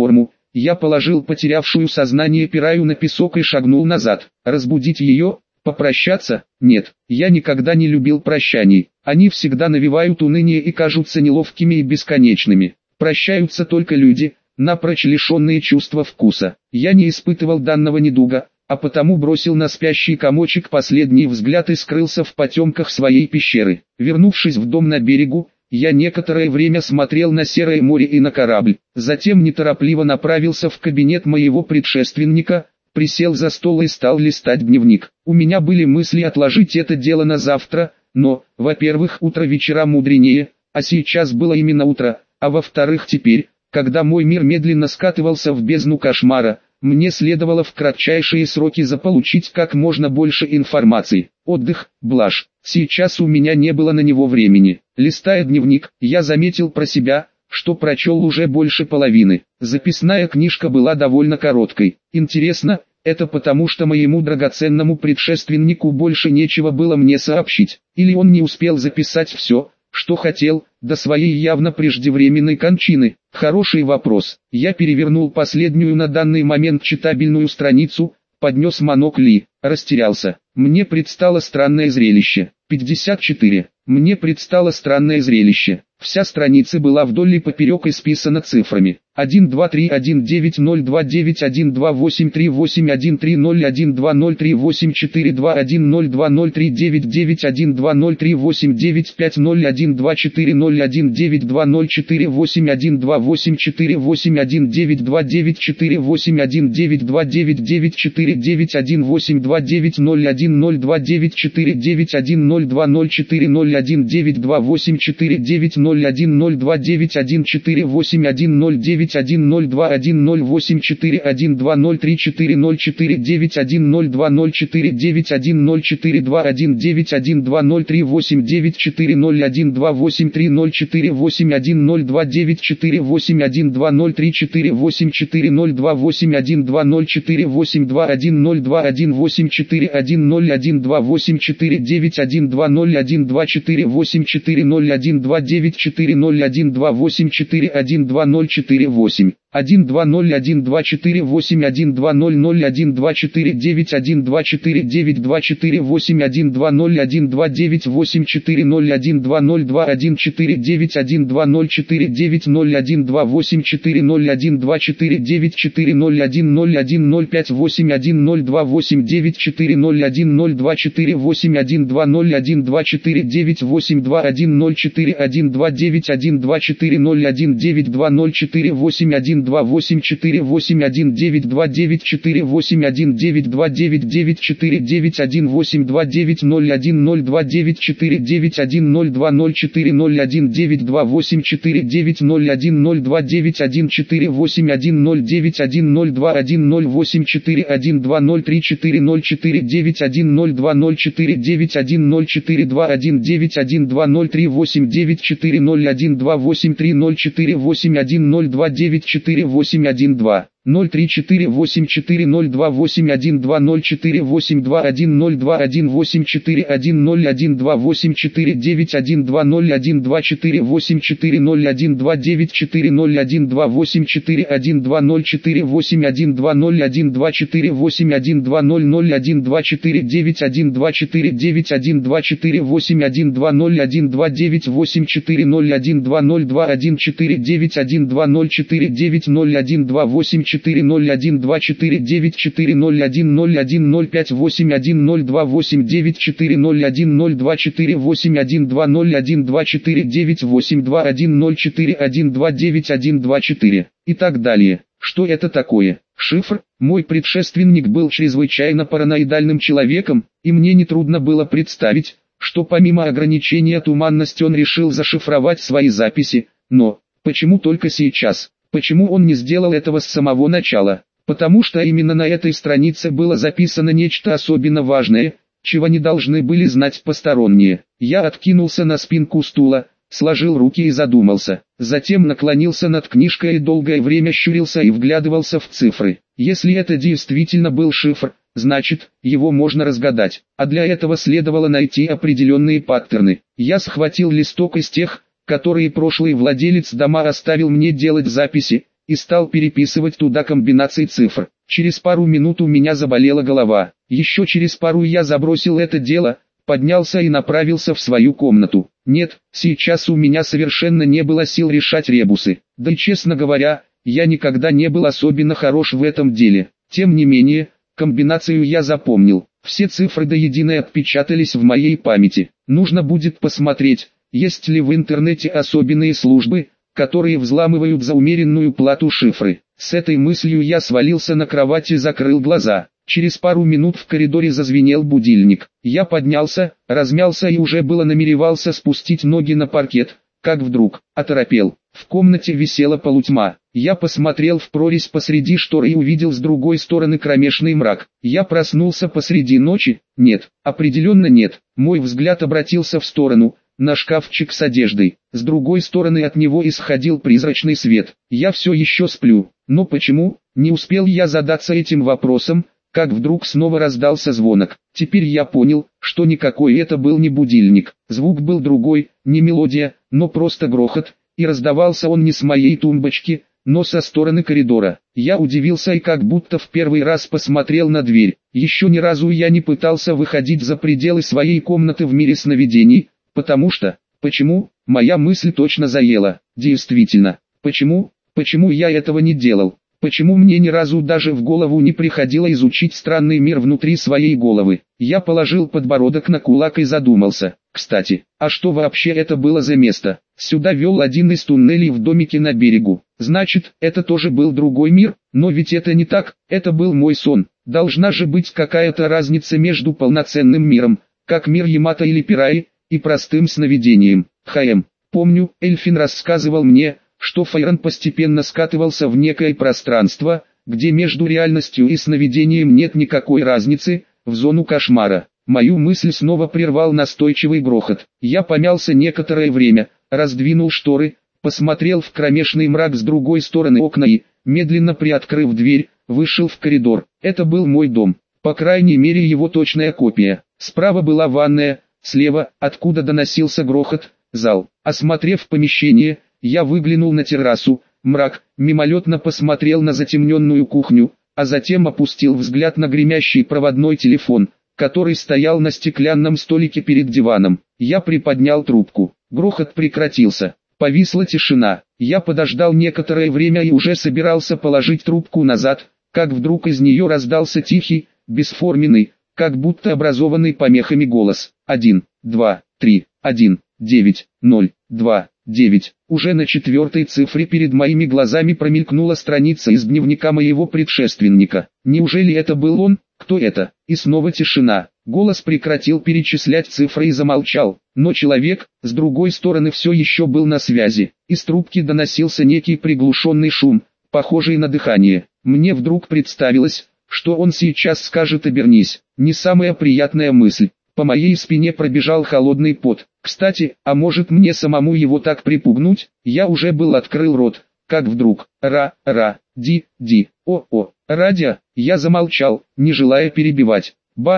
Я положил потерявшую сознание Пираю на песок и шагнул назад. Разбудить ее? Попрощаться? Нет, я никогда не любил прощаний. Они всегда навевают уныние и кажутся неловкими и бесконечными. Прощаются только люди, напрочь лишенные чувства вкуса. Я не испытывал данного недуга, а потому бросил на спящий комочек последний взгляд и скрылся в потемках своей пещеры. Вернувшись в дом на берегу, я некоторое время смотрел на серое море и на корабль. Затем неторопливо направился в кабинет моего предшественника, присел за стол и стал листать дневник. У меня были мысли отложить это дело на завтра, но, во-первых, утро вечера мудренее, а сейчас было именно утро, а во-вторых, теперь, когда мой мир медленно скатывался в бездну кошмара, мне следовало в кратчайшие сроки заполучить как можно больше информации. Отдых, блажь. Сейчас у меня не было на него времени. Листая дневник, я заметил про себя, что прочел уже больше половины. Записная книжка была довольно короткой. Интересно, это потому что моему драгоценному предшественнику больше нечего было мне сообщить, или он не успел записать все, что хотел, до своей явно преждевременной кончины? Хороший вопрос. Я перевернул последнюю на данный момент читабельную страницу, поднес монокль, растерялся. Мне предстало странное зрелище. 54. Мне предстало странное зрелище. Вся страница была вдоль и поперек исписана цифрами. 1, 2, 3, 1, 9, 0, 2, 9, 1, 2, 8, 3, 8, 1, 3, 0, 1, 2, 0, 3, 8, 4, 2, 1, 0, 2, 0, 3, 9, 9, 1, 2, 0, 3, 8, 9, 5, 0, 1, 2, 4, 0, 1, 9, 2, 0, 4, 8, 1, 2, 8, 4, 8, 1, 9, 2, 9, 4, 8, 1, 9, 2, 9, 9, 4, 9, 1, 8, 2, 9, 0, 1, 0, 2, 9, 4, 9, 1, 0, 2, 0, 4, 0, 1, 9, 2, 8, 4, 9, 0, 1, 0, 2, 9, 1, 4, 8, 1, 0, 9, 1, 0, 2, 1, 0, 8, 4, 1, 2, 0, 3, 4, 0, 4, 9, 1, 0, 2, 0, 4, 9, 1, 0, 4, 2, 1, 9, 1, 2, 0, 3, 8, 9, 4, 0, 1, 2, 8, 3, 0, 4, 8, 1, 0, 2, 9, 4, 8, 1, 2, 0, 3, 4, 8, 4, 0, 2, 8, 1, 2, 0, 4, 8, 2, 1, 0, 2, 1, 8, 4, 1, 0, 1, 2, 8, 4, 9, 1, 2, 0, 1, 2, 4, 8, 4, 0, 1, 2, 9, 4, 0, 1, 2, 8, 4, 1, 2, 0, 4, 8. 1, 2, 0, 1, 2, 4, 8, 1, 2, 0, 0, 1, 2, 4, 9, 1, 2, 4, 9, 2, 4, 8, 1, 2, 0, 1, 2, 9, 8, 4, 0, 1, 2, 0, 2, 1, 4, 9, 1, 2, 0, 4, 9, 0, 1, 2, 8, 4, 0, 1, 2, 4, 9, 4, 0, 1, 0, 1, 0, 5, 8, 1, 0, 2, 8, 9, 4, 0, 1, 0, 2, 4, 8, 1, 2, 0, 1, 2, 4, 9, 8, 2, 1, 0, 4, 1, 2, 9, 1, 2, 4, 0, 1, 9, 2, 0, 4, 8, 1, 2, 8, 4, 8, 1, 9, 2, 9, 4, 8, 1, 9, 2, 9, 9, 4, 9, 1, 8, 2, 9, 0, 1, 0, 2, 9, 4, 9, 1, 0, 2, 0, 4, 0, 1, 9, 2, 8, 4, 9, 0, 1, 0, 2, 9, 1, 4, 8, 1, 0, 9, 1, 0, 2, 1, 0, 8, 4, 1, 2, 0, 3, 4, 0, 4, 9, 1, 0, 2, 0, 4, 9, 1, 0, 4, 2, 1, 9, 1, 2, 0, 3, 8, 9, 4, 0, 1, 2, 8, 3, 0, 4, 8, 1, 0, 2, 9, 4, 8, 1, 2. 0, 3, 4, 8, 4, 0, 2, 8, 1, 2, 0, 4, 8, 2, 1, 0, 2, 1, 8, 4, 1, 0, 1, 2, 8, 4, 9, 1, 2, 0, 1, 2, 4, 8, 4, 0, 1, 2, 9, 4, 0, 1, 2, 8, 4, 1, 2, 0, 4, 8, 1, 2, 0, 1, 2, 4, 8, 1, 2, 0, 0, 1, 2, 4, 9, 1, 2, 4, 9, 1, 2, 4, 8, 1, 2, 0, 1, 2, 9, 8, 4, 0, 1, 2, 0, 2, 1, 4, 9, 1, 2, 0, 4, 9, 0, 1, 2, 8, 4, 0, 1, 2, 4, 9, 4, 0, 1, 0, 1, 0, 5, 8, 1, 0, 2, 8, 9, 4, 0, 1, 0, 2, 4, 8, 1, 2, 0, 1, 2, 4, 9, 8, 2, 1, 0, 4, 1, 2, 9, 1, 2, 4 и так далее. Что это такое? Шифр? Мой предшественник был чрезвычайно параноидальным человеком, и мне нетрудно было представить, что помимо ограничения туманности он решил зашифровать свои записи, но почему только сейчас? Почему он не сделал этого с самого начала? Потому что именно на этой странице было записано нечто особенно важное, чего не должны были знать посторонние. Я откинулся на спинку стула, сложил руки и задумался. Затем наклонился над книжкой и долгое время щурился и вглядывался в цифры. Если это действительно был шифр, значит, его можно разгадать. А для этого следовало найти определенные паттерны. Я схватил листок из тех, которые прошлый владелец дома оставил мне делать записи, и стал переписывать туда комбинации цифр. Через пару минут у меня заболела голова. Еще через пару я забросил это дело, поднялся и направился в свою комнату. Нет, сейчас у меня совершенно не было сил решать ребусы. Да и честно говоря, я никогда не был особенно хорош в этом деле. Тем не менее, комбинацию я запомнил. Все цифры до единой отпечатались в моей памяти. Нужно будет посмотреть, есть ли в интернете особенные службы, которые взламывают за умеренную плату шифры. С этой мыслью я свалился на кровать и закрыл глаза. Через пару минут в коридоре зазвенел будильник. Я поднялся, размялся и уже было намеревался спустить ноги на паркет, как вдруг оторопел. В комнате висела полутьма. Я посмотрел в прорезь посреди штор и увидел с другой стороны кромешный мрак. Я проснулся посреди ночи? Нет, определенно нет. Мой взгляд обратился в сторону, на шкафчик с одеждой. С другой стороны от него исходил призрачный свет. Я все еще сплю. Но почему? Не успел я задаться этим вопросом, как вдруг снова раздался звонок. Теперь я понял, что никакой это был не будильник. Звук был другой, не мелодия, но просто грохот, и раздавался он не с моей тумбочки, но со стороны коридора. Я удивился и как будто в первый раз посмотрел на дверь. Еще ни разу я не пытался выходить за пределы своей комнаты в мире сновидений, потому что... Почему? Моя мысль точно заела. Действительно, почему я этого не делал? Почему мне ни разу даже в голову не приходило изучить странный мир внутри своей головы? Я положил подбородок на кулак и задумался. Кстати, а что вообще это было за место? Сюда вел один из туннелей в домике на берегу. Значит, это тоже был другой мир? Но ведь это не так, это был мой сон. Должна же быть какая-то разница между полноценным миром, как мир Ямато или Пираи, и простым сновидением. Помню, Эльфин рассказывал мне, что Файрон постепенно скатывался в некое пространство, где между реальностью и сновидением нет никакой разницы, в зону кошмара. Мою мысль снова прервал настойчивый грохот. Я помялся некоторое время, раздвинул шторы, посмотрел в кромешный мрак с другой стороны окна и, медленно приоткрыв дверь, вышел в коридор. Это был мой дом, по крайней мере его точная копия. Справа была ванная, слева, откуда доносился грохот, зал. Осмотрев помещение, я выглянул на террасу, мрак, мимолетно посмотрел на затемненную кухню, а затем опустил взгляд на гремящий проводной телефон, который стоял на стеклянном столике перед диваном. Я приподнял трубку. Грохот прекратился. Повисла тишина. Я подождал некоторое время и уже собирался положить трубку назад, как вдруг из нее раздался тихий, бесформенный, как будто образованный помехами голос. 1, 2, 3, 1, 9, 0, 2, 9. Уже на четвертой цифре перед моими глазами промелькнула страница из дневника моего предшественника. Неужели это был он? Кто это? И снова тишина. Голос прекратил перечислять цифры и замолчал. Но человек, с другой стороны, все еще был на связи. Из трубки доносился некий приглушенный шум, похожий на дыхание. Мне вдруг представилось, что он сейчас скажет «обернись». Не самая приятная мысль. По моей спине пробежал холодный пот. Кстати, а может мне самому его так припугнуть? Я уже был открыл рот, как вдруг радио. Я замолчал, не желая перебивать.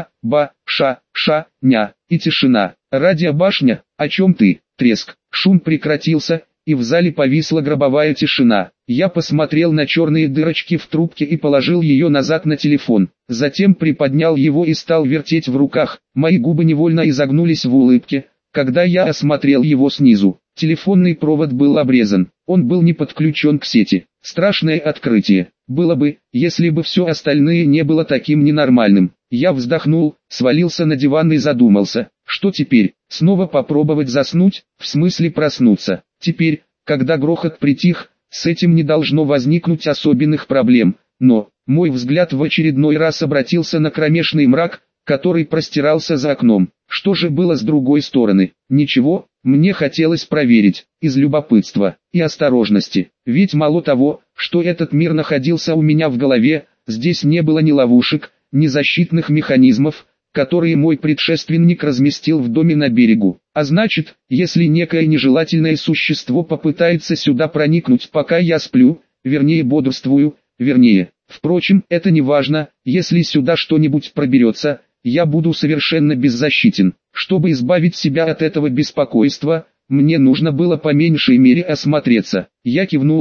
Ня, и тишина. Радиобашня, о чем ты? Треск. Шум прекратился, и в зале повисла гробовая тишина. Я посмотрел на черные дырочки в трубке и положил ее назад на телефон. Затем приподнял его и стал вертеть в руках. Мои губы невольно изогнулись в улыбке, когда я осмотрел его снизу. Телефонный провод был обрезан. Он был не подключен к сети. Страшное открытие. Было бы, если бы все остальное не было таким ненормальным. Я вздохнул, свалился на диван и задумался, что теперь, снова попробовать заснуть, в смысле проснуться. Теперь, когда грохот притих, с этим не должно возникнуть особенных проблем. Но, мой взгляд в очередной раз обратился на кромешный мрак, который простирался за окном. Что же было с другой стороны? Ничего, мне хотелось проверить, из любопытства и осторожности. Ведь мало того, что этот мир находился у меня в голове, здесь не было ни ловушек, ни защитных механизмов, которые мой предшественник разместил в доме на берегу. А значит, если некое нежелательное существо попытается сюда проникнуть, пока я сплю, вернее бодрствую, впрочем, это не важно, если сюда что-нибудь проберется, я буду совершенно беззащитен. Чтобы избавить себя от этого беспокойства, мне нужно было по меньшей мере осмотреться. Я кивнул,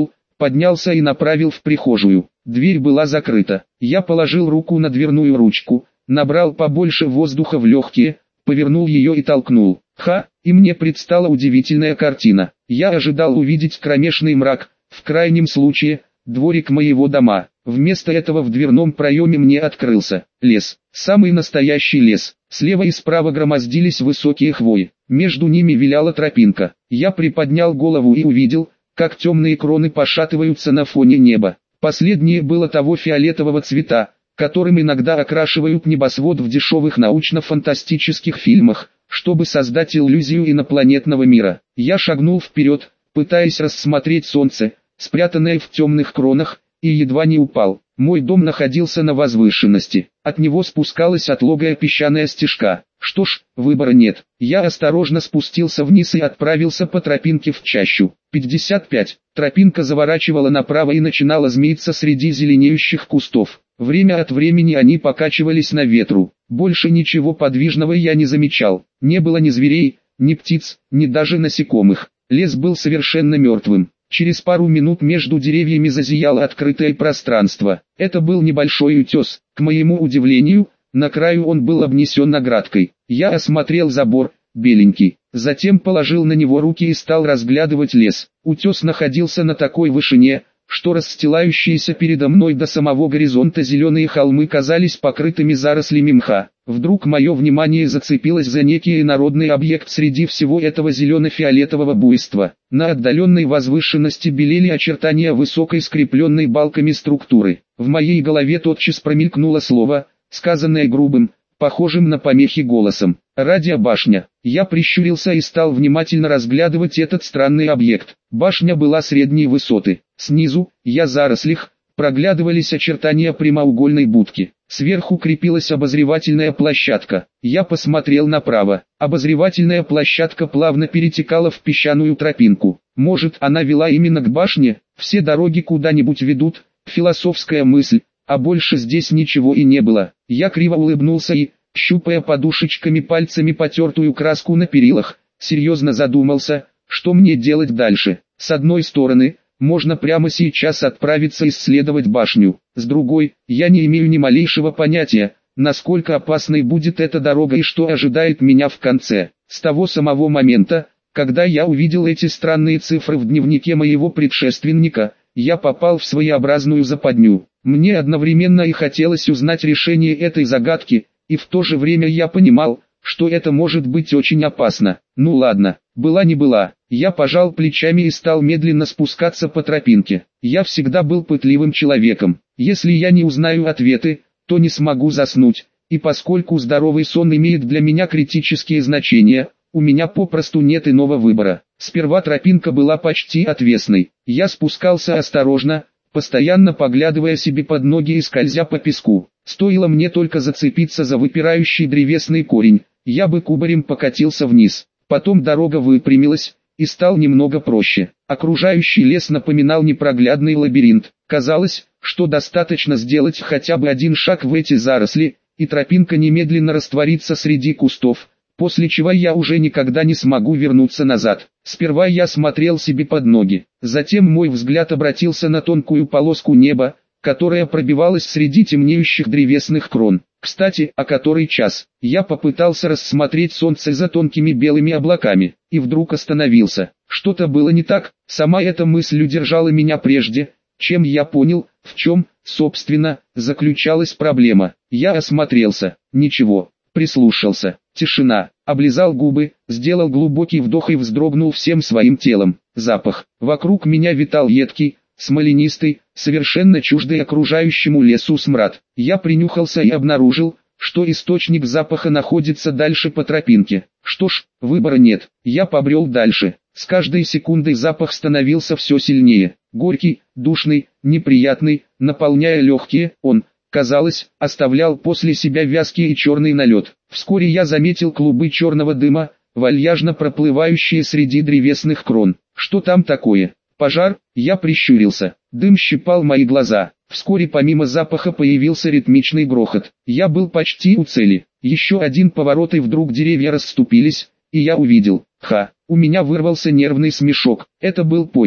поднялся и направил в прихожую. Дверь была закрыта. Я положил руку на дверную ручку, набрал побольше воздуха в легкие, повернул ее и толкнул. И мне предстала удивительная картина. Я ожидал увидеть кромешный мрак, в крайнем случае, дворик моего дома. Вместо этого в дверном проеме мне открылся лес. Самый настоящий лес. Слева и справа громоздились высокие хвои. Между ними виляла тропинка. Я приподнял голову и увидел, как темные кроны пошатываются на фоне неба. Последнее было того фиолетового цвета, которым иногда окрашивают небосвод в дешевых научно-фантастических фильмах, чтобы создать иллюзию инопланетного мира. Я шагнул вперед, пытаясь рассмотреть солнце, спрятанное в темных кронах, и едва не упал. Мой дом находился на возвышенности. От него спускалась отлогая песчаная стежка. Что ж, выбора нет. Я осторожно спустился вниз и отправился по тропинке в чащу. 55. Тропинка заворачивала направо и начинала змеиться среди зеленеющих кустов. Время от времени они покачивались на ветру. Больше ничего подвижного я не замечал. Не было ни зверей, ни птиц, ни даже насекомых. Лес был совершенно мертвым. Через пару минут между деревьями зазияло открытое пространство. Это был небольшой утес. К моему удивлению, на краю он был обнесен оградкой. Я осмотрел забор, беленький. Затем положил на него руки и стал разглядывать лес. Утес находился на такой вышине, что расстилающиеся передо мной до самого горизонта зеленые холмы казались покрытыми зарослями мха. Вдруг мое внимание зацепилось за некий инородный объект среди всего этого зелено-фиолетового буйства. На отдаленной возвышенности белели очертания высокой скрепленной балками структуры. В моей голове тотчас промелькнуло слово, сказанное грубым, похожим на помехи голосом. Радиобашня. Я прищурился и стал внимательно разглядывать этот странный объект. Башня была средней высоты. Снизу, я зарослях, проглядывались очертания прямоугольной будки. Сверху крепилась обозревательная площадка. Я посмотрел направо. Обозревательная площадка плавно перетекала в песчаную тропинку. Может, она вела именно к башне? Все дороги куда-нибудь ведут. Философская мысль, а больше здесь ничего и не было. Я криво улыбнулся и, щупая подушечками пальцами потертую краску на перилах, серьезно задумался, что мне делать дальше. С одной стороны, можно прямо сейчас отправиться исследовать башню. С другой, я не имею ни малейшего понятия, насколько опасной будет эта дорога и что ожидает меня в конце. С того самого момента, когда я увидел эти странные цифры в дневнике моего предшественника, я попал в своеобразную западню. Мне одновременно и хотелось узнать решение этой загадки, и в то же время я понимал, что это может быть очень опасно. Ну ладно, была не была. Я пожал плечами и стал медленно спускаться по тропинке. Я всегда был пытливым человеком. Если я не узнаю ответы, то не смогу заснуть. И поскольку здоровый сон имеет для меня критические значения, у меня попросту нет иного выбора. Сперва тропинка была почти отвесной. Я спускался осторожно, постоянно поглядывая себе под ноги и скользя по песку. Стоило мне только зацепиться за выпирающий древесный корень, я бы кубарем покатился вниз. Потом дорога выпрямилась, и стал немного проще. Окружающий лес напоминал непроглядный лабиринт. Казалось, что достаточно сделать хотя бы один шаг в эти заросли, и тропинка немедленно растворится среди кустов, после чего я уже никогда не смогу вернуться назад. Сперва я смотрел себе под ноги, затем мой взгляд обратился на тонкую полоску неба, которая пробивалась среди темнеющих древесных крон. Кстати, а который час? Я попытался рассмотреть солнце за тонкими белыми облаками, и вдруг остановился. Что-то было не так, сама эта мысль удержала меня прежде, чем я понял, в чем, собственно, заключалась проблема. Я осмотрелся, ничего, прислушался, тишина, облизал губы, сделал глубокий вдох и вздрогнул всем своим телом. Запах. Вокруг меня витал едкий, смоленистый, совершенно чуждый окружающему лесу смрад. Я принюхался и обнаружил, что источник запаха находится дальше по тропинке. Что ж, выбора нет. Я побрел дальше. С каждой секундой запах становился все сильнее. Горький, душный, неприятный, наполняя легкие, он, казалось, оставлял после себя вязкий и черный налет. Вскоре я заметил клубы черного дыма, вальяжно проплывающие среди древесных крон. Что там такое? Пожар? Я прищурился. Дым щипал мои глаза. Вскоре помимо запаха появился ритмичный грохот. Я был почти у цели. Еще один поворот и вдруг деревья расступились, и я увидел. У меня вырвался нервный смешок. Это был поезд.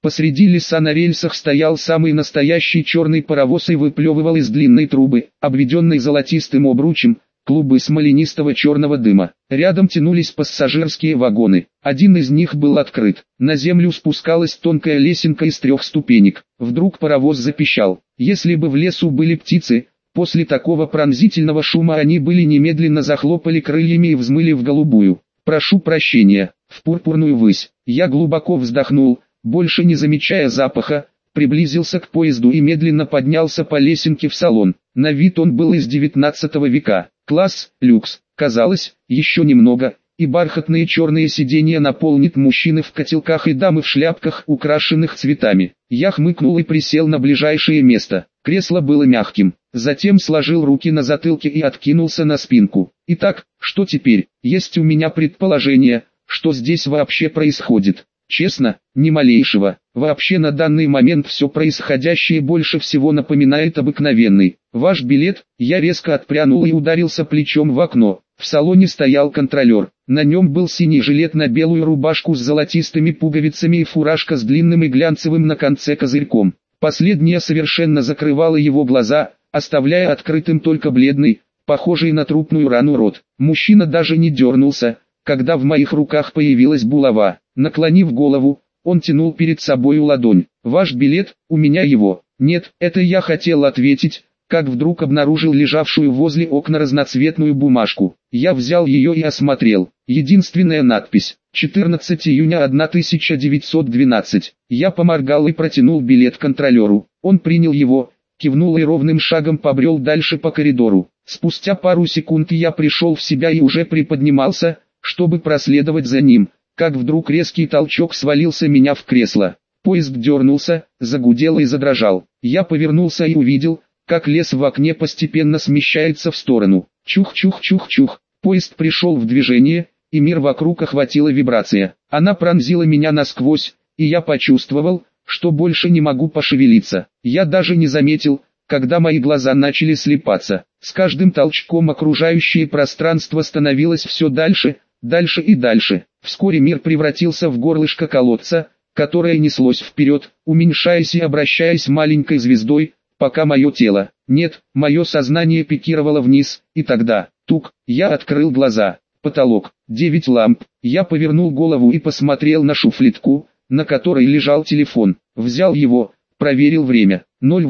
Посреди леса на рельсах стоял самый настоящий черный паровоз и выплевывал из длинной трубы, обведенной золотистым обручем, клубы смоленистого черного дыма. Рядом тянулись пассажирские вагоны. Один из них был открыт. На землю спускалась тонкая лесенка из 3 ступенек. Вдруг паровоз запищал. Если бы в лесу были птицы, после такого пронзительного шума они были немедленно захлопали крыльями и взмыли в голубую. Прошу прощения, в пурпурную высь. Я глубоко вздохнул, больше не замечая запаха, приблизился к поезду и медленно поднялся по лесенке в салон. На вид он был из 19 века. Класс, люкс. Казалось, еще немного, и бархатные черные сиденья наполнит мужчины в котелках и дамы в шляпках, украшенных цветами. Я хмыкнул и присел на ближайшее место. Кресло было мягким. Затем сложил руки на затылке и откинулся на спинку. Итак, что теперь? Есть у меня предположение, что здесь вообще происходит. Честно, ни малейшего. Вообще на данный момент все происходящее больше всего напоминает обыкновенный. Ваш билет? Я резко отпрянул и ударился плечом в окно. В салоне стоял контролер. На нем был синий жилет на белую рубашку с золотистыми пуговицами и фуражка с длинным и глянцевым на конце козырьком. Последняя совершенно закрывала его глаза, оставляя открытым только бледный, похожий на трупную рану рот. Мужчина даже не дернулся, когда в моих руках появилась булава. Наклонив голову, он тянул перед собою ладонь. «Ваш билет, у меня его». «Нет, это я хотел ответить», как вдруг обнаружил лежавшую возле окна разноцветную бумажку. Я взял ее и осмотрел. Единственная надпись: 14 июня 1912. Я поморгал и протянул билет контролеру. Он принял его, кивнул и ровным шагом побрел дальше по коридору. Спустя пару секунд я пришел в себя и уже приподнимался, чтобы проследовать за ним, как вдруг резкий толчок свалился меня в кресло. Поезд дернулся, загудел и задрожал. Я повернулся и увидел, как лес в окне постепенно смещается в сторону. Чух-чух-чух-чух. Поезд пришел в движение, и мир вокруг охватила вибрация. Она пронзила меня насквозь, и я почувствовал, что больше не могу пошевелиться. Я даже не заметил, когда мои глаза начали слипаться. С каждым толчком окружающее пространство становилось все дальше, дальше и дальше. Вскоре мир превратился в горлышко колодца, которое неслось вперед, уменьшаясь и обращаясь маленькой звездой, пока мое тело, нет, мое сознание пикировало вниз, и тогда, тук, я открыл глаза. Потолок, 9 ламп. Я повернул голову и посмотрел на шуфлядку, на которой лежал телефон. Взял его, проверил время.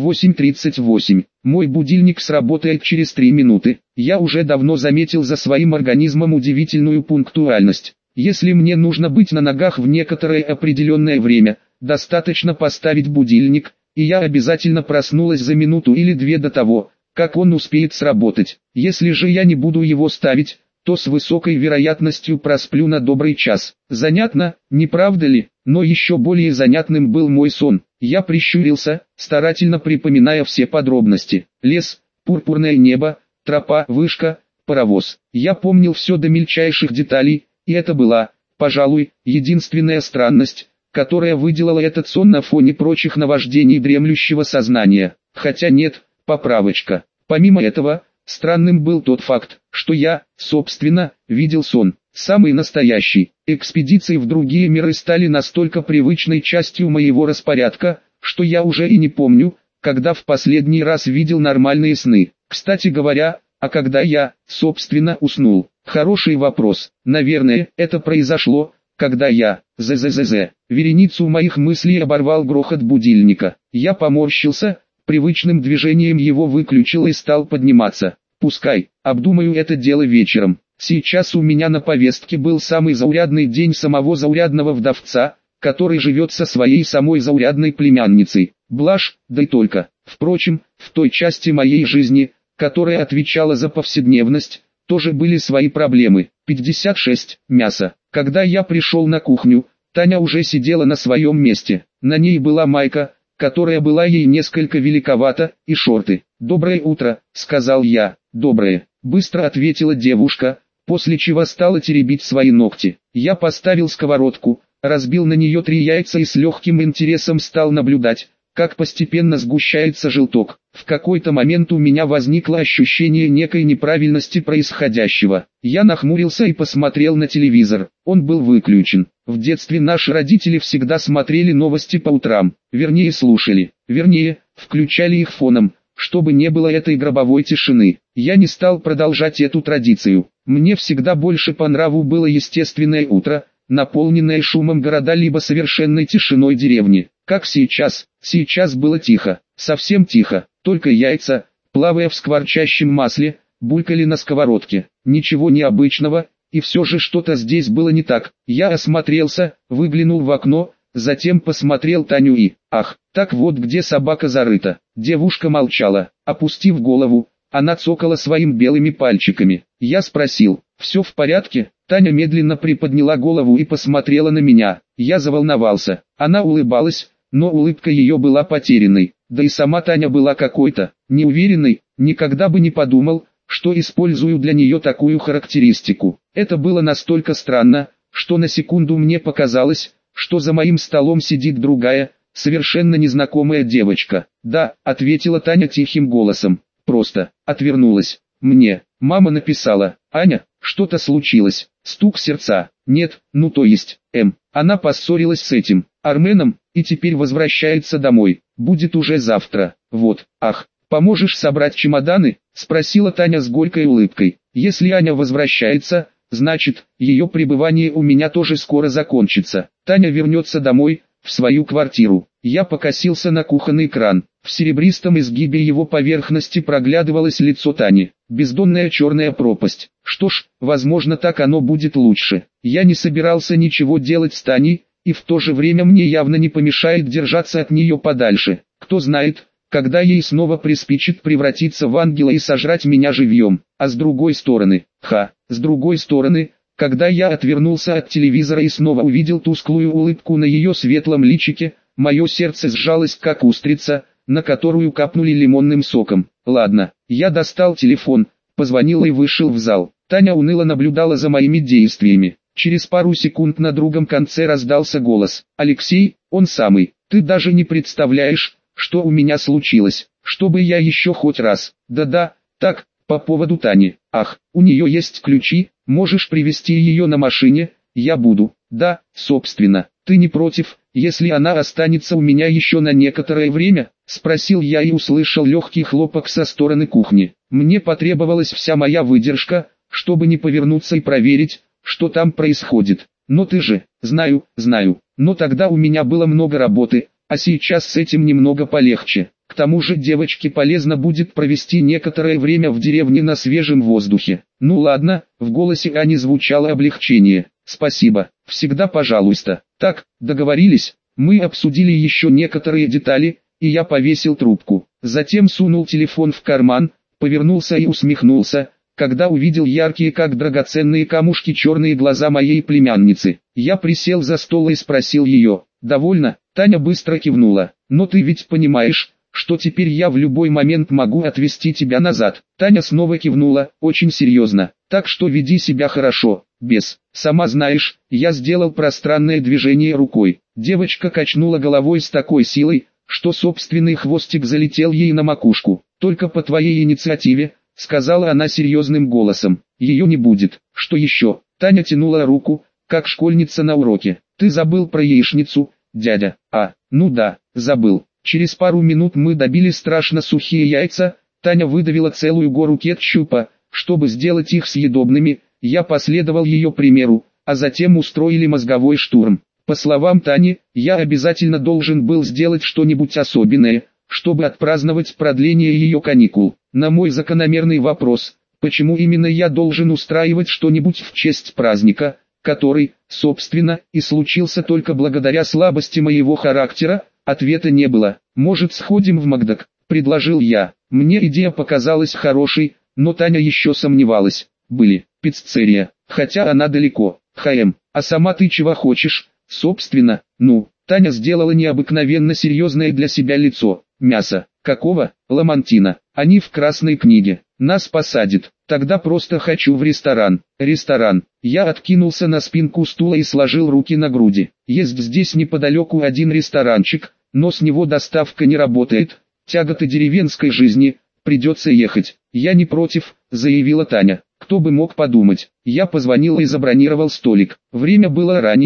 08:38. Мой будильник сработает через 3 минуты. Я уже давно заметил за своим организмом удивительную пунктуальность. Если мне нужно быть на ногах в некоторое определенное время, достаточно поставить будильник, и я обязательно проснулась за минуту или 2 до того, как он успеет сработать. Если же я не буду его ставить, то с высокой вероятностью просплю на добрый час. Занятно, не правда ли? Но еще более занятным был мой сон. Я прищурился, старательно припоминая все подробности. Лес, пурпурное небо, тропа, вышка, паровоз. Я помнил все до мельчайших деталей, и это была, пожалуй, единственная странность, которая выделала этот сон на фоне прочих наваждений дремлющего сознания. Хотя нет, поправочка. Помимо этого, странным был тот факт, что я, собственно, видел сон. Самый настоящий. Экспедиции в другие миры стали настолько привычной частью моего распорядка, что я уже и не помню, когда в последний раз видел нормальные сны. Кстати говоря, а когда я, собственно, уснул? Хороший вопрос. Наверное, это произошло, когда я, вереницу моих мыслей оборвал грохот будильника. Я поморщился, привычным движением его выключил и стал подниматься. Пускай, обдумаю это дело вечером. Сейчас у меня на повестке был самый заурядный день самого заурядного вдовца, который живет со своей самой заурядной племянницей. Блажь, да и только. Впрочем, в той части моей жизни, которая отвечала за повседневность, тоже были свои проблемы. 56. Мясо. Когда я пришел на кухню, Таня уже сидела на своем месте. На ней была майка, которая была ей несколько великовата, и шорты. «Доброе утро», — сказал я. «Доброе», — быстро ответила девушка, после чего стала теребить свои ногти. Я поставил сковородку, разбил на нее 3 яйца и с легким интересом стал наблюдать, как постепенно сгущается желток. В какой-то момент у меня возникло ощущение некой неправильности происходящего. Я нахмурился и посмотрел на телевизор. Он был выключен. В детстве наши родители всегда смотрели новости по утрам, вернее слушали, включали их фоном, чтобы не было этой гробовой тишины. Я не стал продолжать эту традицию. Мне всегда больше по нраву было естественное утро, наполненное шумом города либо совершенной тишиной деревни. Как сейчас. Сейчас было тихо, совсем тихо, только яйца, плавая в скворчащем масле, булькали на сковородке. Ничего необычного, и все же что-то здесь было не так. Я осмотрелся, выглянул в окно, затем посмотрел Таню и, ах, так вот где собака зарыта. Девушка молчала, опустив голову, она цокала своими белыми пальчиками. Я спросил, все в порядке? Таня медленно приподняла голову и посмотрела на меня. Я заволновался. Она улыбалась, но улыбка ее была потерянной. Да и сама Таня была какой-то неуверенной, никогда бы не подумал, что использую для нее такую характеристику. Это было настолько странно, что на секунду мне показалось, что за моим столом сидит другая, совершенно незнакомая девочка. «Да», — ответила Таня тихим голосом, просто отвернулась. «Мне мама написала, Аня, что-то случилось». Стук сердца. «Нет, ну то есть, она поссорилась с этим Арменом, и теперь возвращается домой, будет уже завтра, вот, ах, поможешь собрать чемоданы?» — спросила Таня с горькой улыбкой. «Если Аня возвращается, значит, ее пребывание у меня тоже скоро закончится. Таня вернется домой, в свою квартиру». Я покосился на кухонный кран. В серебристом изгибе его поверхности проглядывалось лицо Тани. Бездонная черная пропасть. Что ж, возможно, так оно будет лучше. Я не собирался ничего делать с Таней, и в то же время мне явно не помешает держаться от нее подальше. Кто знает, когда ей снова приспичит превратиться в ангела и сожрать меня живьем. А с другой стороны, когда я отвернулся от телевизора и снова увидел тусклую улыбку на ее светлом личике, мое сердце сжалось как устрица, на которую капнули лимонным соком. Ладно, я достал телефон, позвонил и вышел в зал. Таня уныло наблюдала за моими действиями. Через пару секунд на другом конце раздался голос. «Алексей, он самый, ты даже не представляешь, что у меня случилось, чтобы я еще хоть раз». «Да-да, так, по поводу Тани. Ах, у нее есть ключи, можешь привезти ее на машине, я буду». «Да, собственно, ты не против, если она останется у меня еще на некоторое время?» — спросил я и услышал легкий хлопок со стороны кухни. Мне потребовалась вся моя выдержка, чтобы не повернуться и проверить, что там происходит. «Но ты же...» «Знаю, но тогда у меня было много работы, а сейчас с этим немного полегче. К тому же девочке полезно будет провести некоторое время в деревне на свежем воздухе». «Ну ладно», — в голосе Ани звучало облегчение. «Спасибо, всегда пожалуйста». «Так, договорились». Мы обсудили еще некоторые детали, и я повесил трубку. Затем сунул телефон в карман, повернулся и усмехнулся, когда увидел яркие как драгоценные камушки черные глаза моей племянницы. Я присел за стол и спросил ее: «Довольно?» Таня быстро кивнула. «Но ты ведь понимаешь, что теперь я в любой момент могу отвезти тебя назад?» Таня снова кивнула, очень серьезно. «Так что веди себя хорошо, без. Сама знаешь, я сделал пространное движение рукой». Девочка качнула головой с такой силой, что собственный хвостик залетел ей на макушку. «Только по твоей инициативе», — сказала она серьезным голосом. «Ее не будет». «Что еще?» Таня тянула руку, как школьница на уроке. «Ты забыл про яичницу, дядя?» «А, ну да, забыл». Через пару минут мы добили страшно сухие яйца. Таня выдавила целую гору кетчупа, чтобы сделать их съедобными. Я последовал ее примеру, а затем устроили мозговой штурм. По словам Тани, я обязательно должен был сделать что-нибудь особенное, чтобы отпраздновать продление ее каникул. На мой закономерный вопрос, почему именно я должен устраивать что-нибудь в честь праздника, который, собственно, и случился только благодаря слабости моего характера, ответа не было. «Может, сходим в Макдак?» – предложил я. Мне идея показалась хорошей, но Таня еще сомневалась. Были, пиццерия, хотя она далеко. А сама ты чего хочешь? Собственно, Таня сделала необыкновенно серьезное для себя лицо. Мясо. Какого? Ламантина. Они в красной книге. Нас посадят. Тогда просто хочу в ресторан. Ресторан. Я откинулся на спинку стула и сложил руки на груди. Есть здесь неподалеку один ресторанчик, но с него доставка не работает. Тяготы деревенской жизни. Придется ехать. Я не против, заявила Таня. Кто бы мог подумать. Я позвонил и забронировал столик. Время было ранее,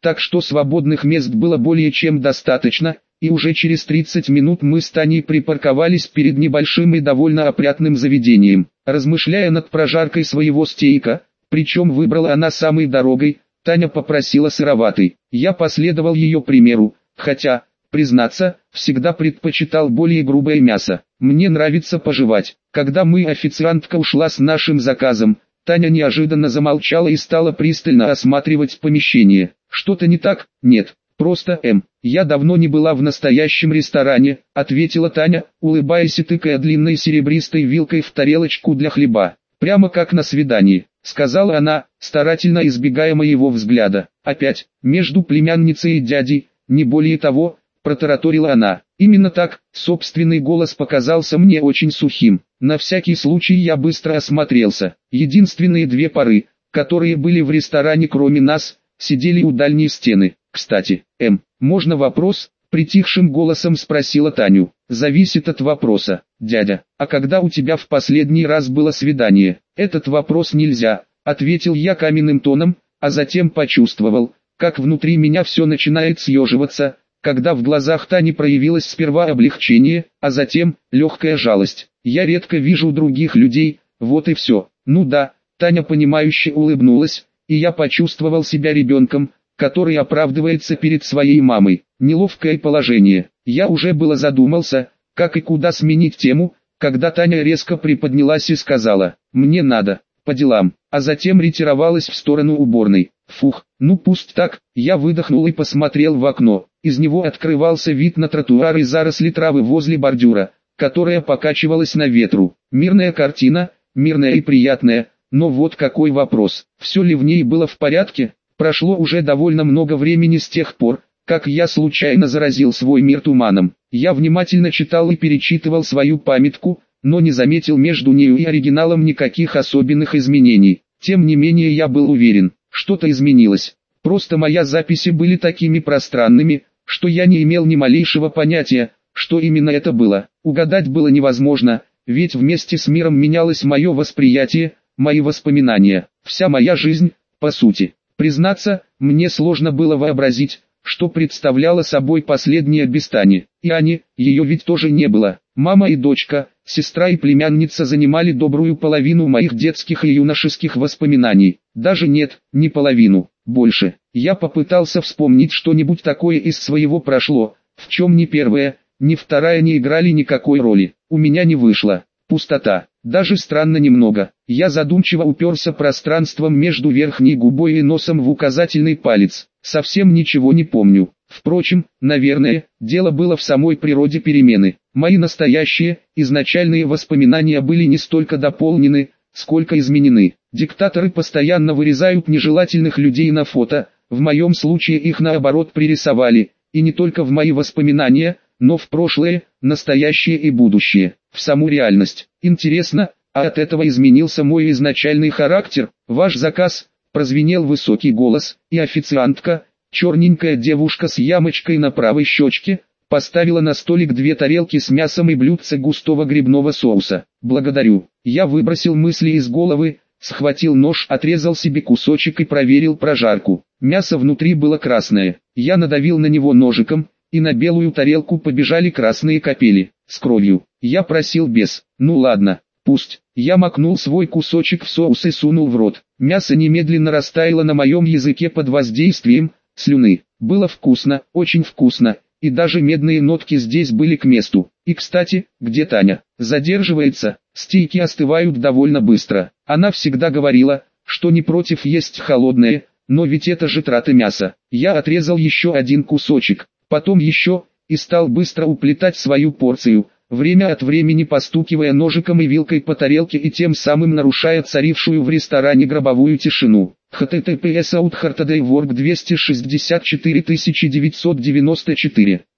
так что свободных мест было более чем достаточно, и уже через 30 минут мы с Таней припарковались перед небольшим и довольно опрятным заведением. Размышляя над прожаркой своего стейка, причем выбрала она самой дорогой, Таня попросила сыроватый. Я последовал ее примеру, хотя, признаться, всегда предпочитал более грубое мясо. Мне нравится пожевать. Когда официантка ушла с нашим заказом, Таня неожиданно замолчала и стала пристально осматривать помещение. Что-то не так? Нет, просто я давно не была в настоящем ресторане, ответила Таня, улыбаясь и тыкая длинной серебристой вилкой в тарелочку для хлеба. Прямо как на свидании, сказала она, старательно избегая моего взгляда. Опять, между племянницей и дядей, не более того, протараторила она. Именно так, собственный голос показался мне очень сухим. На всякий случай я быстро осмотрелся. Единственные две пары, которые были в ресторане кроме нас, сидели у дальней стены. Кстати, можно вопрос? Притихшим голосом спросила Таню. Зависит от вопроса, дядя. А когда у тебя в последний раз было свидание? Этот вопрос нельзя, ответил я каменным тоном, а затем почувствовал, как внутри меня все начинает съеживаться, когда в глазах Тани проявилось сперва облегчение, а затем легкая жалость. Я редко вижу других людей, вот и все. Ну да, Таня понимающе улыбнулась, и я почувствовал себя ребенком, который оправдывается перед своей мамой. Неловкое положение. Я уже было задумался, как и куда сменить тему, когда Таня резко приподнялась и сказала: «Мне надо, по делам», а затем ретировалась в сторону уборной. Фух, ну пусть так, я выдохнул и посмотрел в окно. Из него открывался вид на тротуар и заросли травы возле бордюра, которая покачивалась на ветру. Мирная картина, мирная и приятная, но вот какой вопрос, все ли в ней было в порядке? Прошло уже довольно много времени с тех пор, как я случайно заразил свой мир туманом. Я внимательно читал и перечитывал свою памятку, но не заметил между нею и оригиналом никаких особенных изменений. Тем не менее я был уверен, что-то изменилось. Просто мои записи были такими пространными, что я не имел ни малейшего понятия, что именно это было. Угадать было невозможно, ведь вместе с миром менялось мое восприятие, мои воспоминания, вся моя жизнь, по сути. Признаться, мне сложно было вообразить, что представляла собой последняя без Тани. И Ани, ее ведь тоже не было. Мама и дочка, сестра и племянница занимали добрую половину моих детских и юношеских воспоминаний. Даже нет, не половину, больше. Я попытался вспомнить что-нибудь такое из своего прошлого, в чем ни первая, ни вторая не играли никакой роли. У меня не вышло. Пустота. Даже странно немного. Я задумчиво уперся пространством между верхней губой и носом в указательный палец. Совсем ничего не помню. Впрочем, наверное, дело было в самой природе перемены. Мои настоящие, изначальные воспоминания были не столько дополнены, сколько изменены. Диктаторы постоянно вырезают нежелательных людей на фото, в моем случае их наоборот пририсовали, и не только в мои воспоминания, но в прошлое, настоящее и будущее, в саму реальность. Интересно, а от этого изменился мой изначальный характер? Ваш заказ, прозвенел высокий голос, и официантка, черненькая девушка с ямочкой на правой щечке, поставила на столик две тарелки с мясом и блюдце густого грибного соуса. Благодарю. Я выбросил мысли из головы, схватил нож, отрезал себе кусочек и проверил прожарку. Мясо внутри было красное. Я надавил на него ножиком, и на белую тарелку побежали красные капели, с кровью. Я просил без. Ну ладно, пусть. Я макнул свой кусочек в соус и сунул в рот. Мясо немедленно растаяло на моем языке под воздействием слюны. Было вкусно, очень вкусно, и даже медные нотки здесь были к месту. И кстати, где Таня? Задерживается, стейки остывают довольно быстро. Она всегда говорила, что не против есть холодное, но ведь это же трата мяса. Я отрезал еще один кусочек, потом еще, и стал быстро уплетать свою порцию, время от времени постукивая ножиком и вилкой по тарелке и тем самым нарушая царившую в ресторане гробовую тишину. https://outhartodaywork 264 1994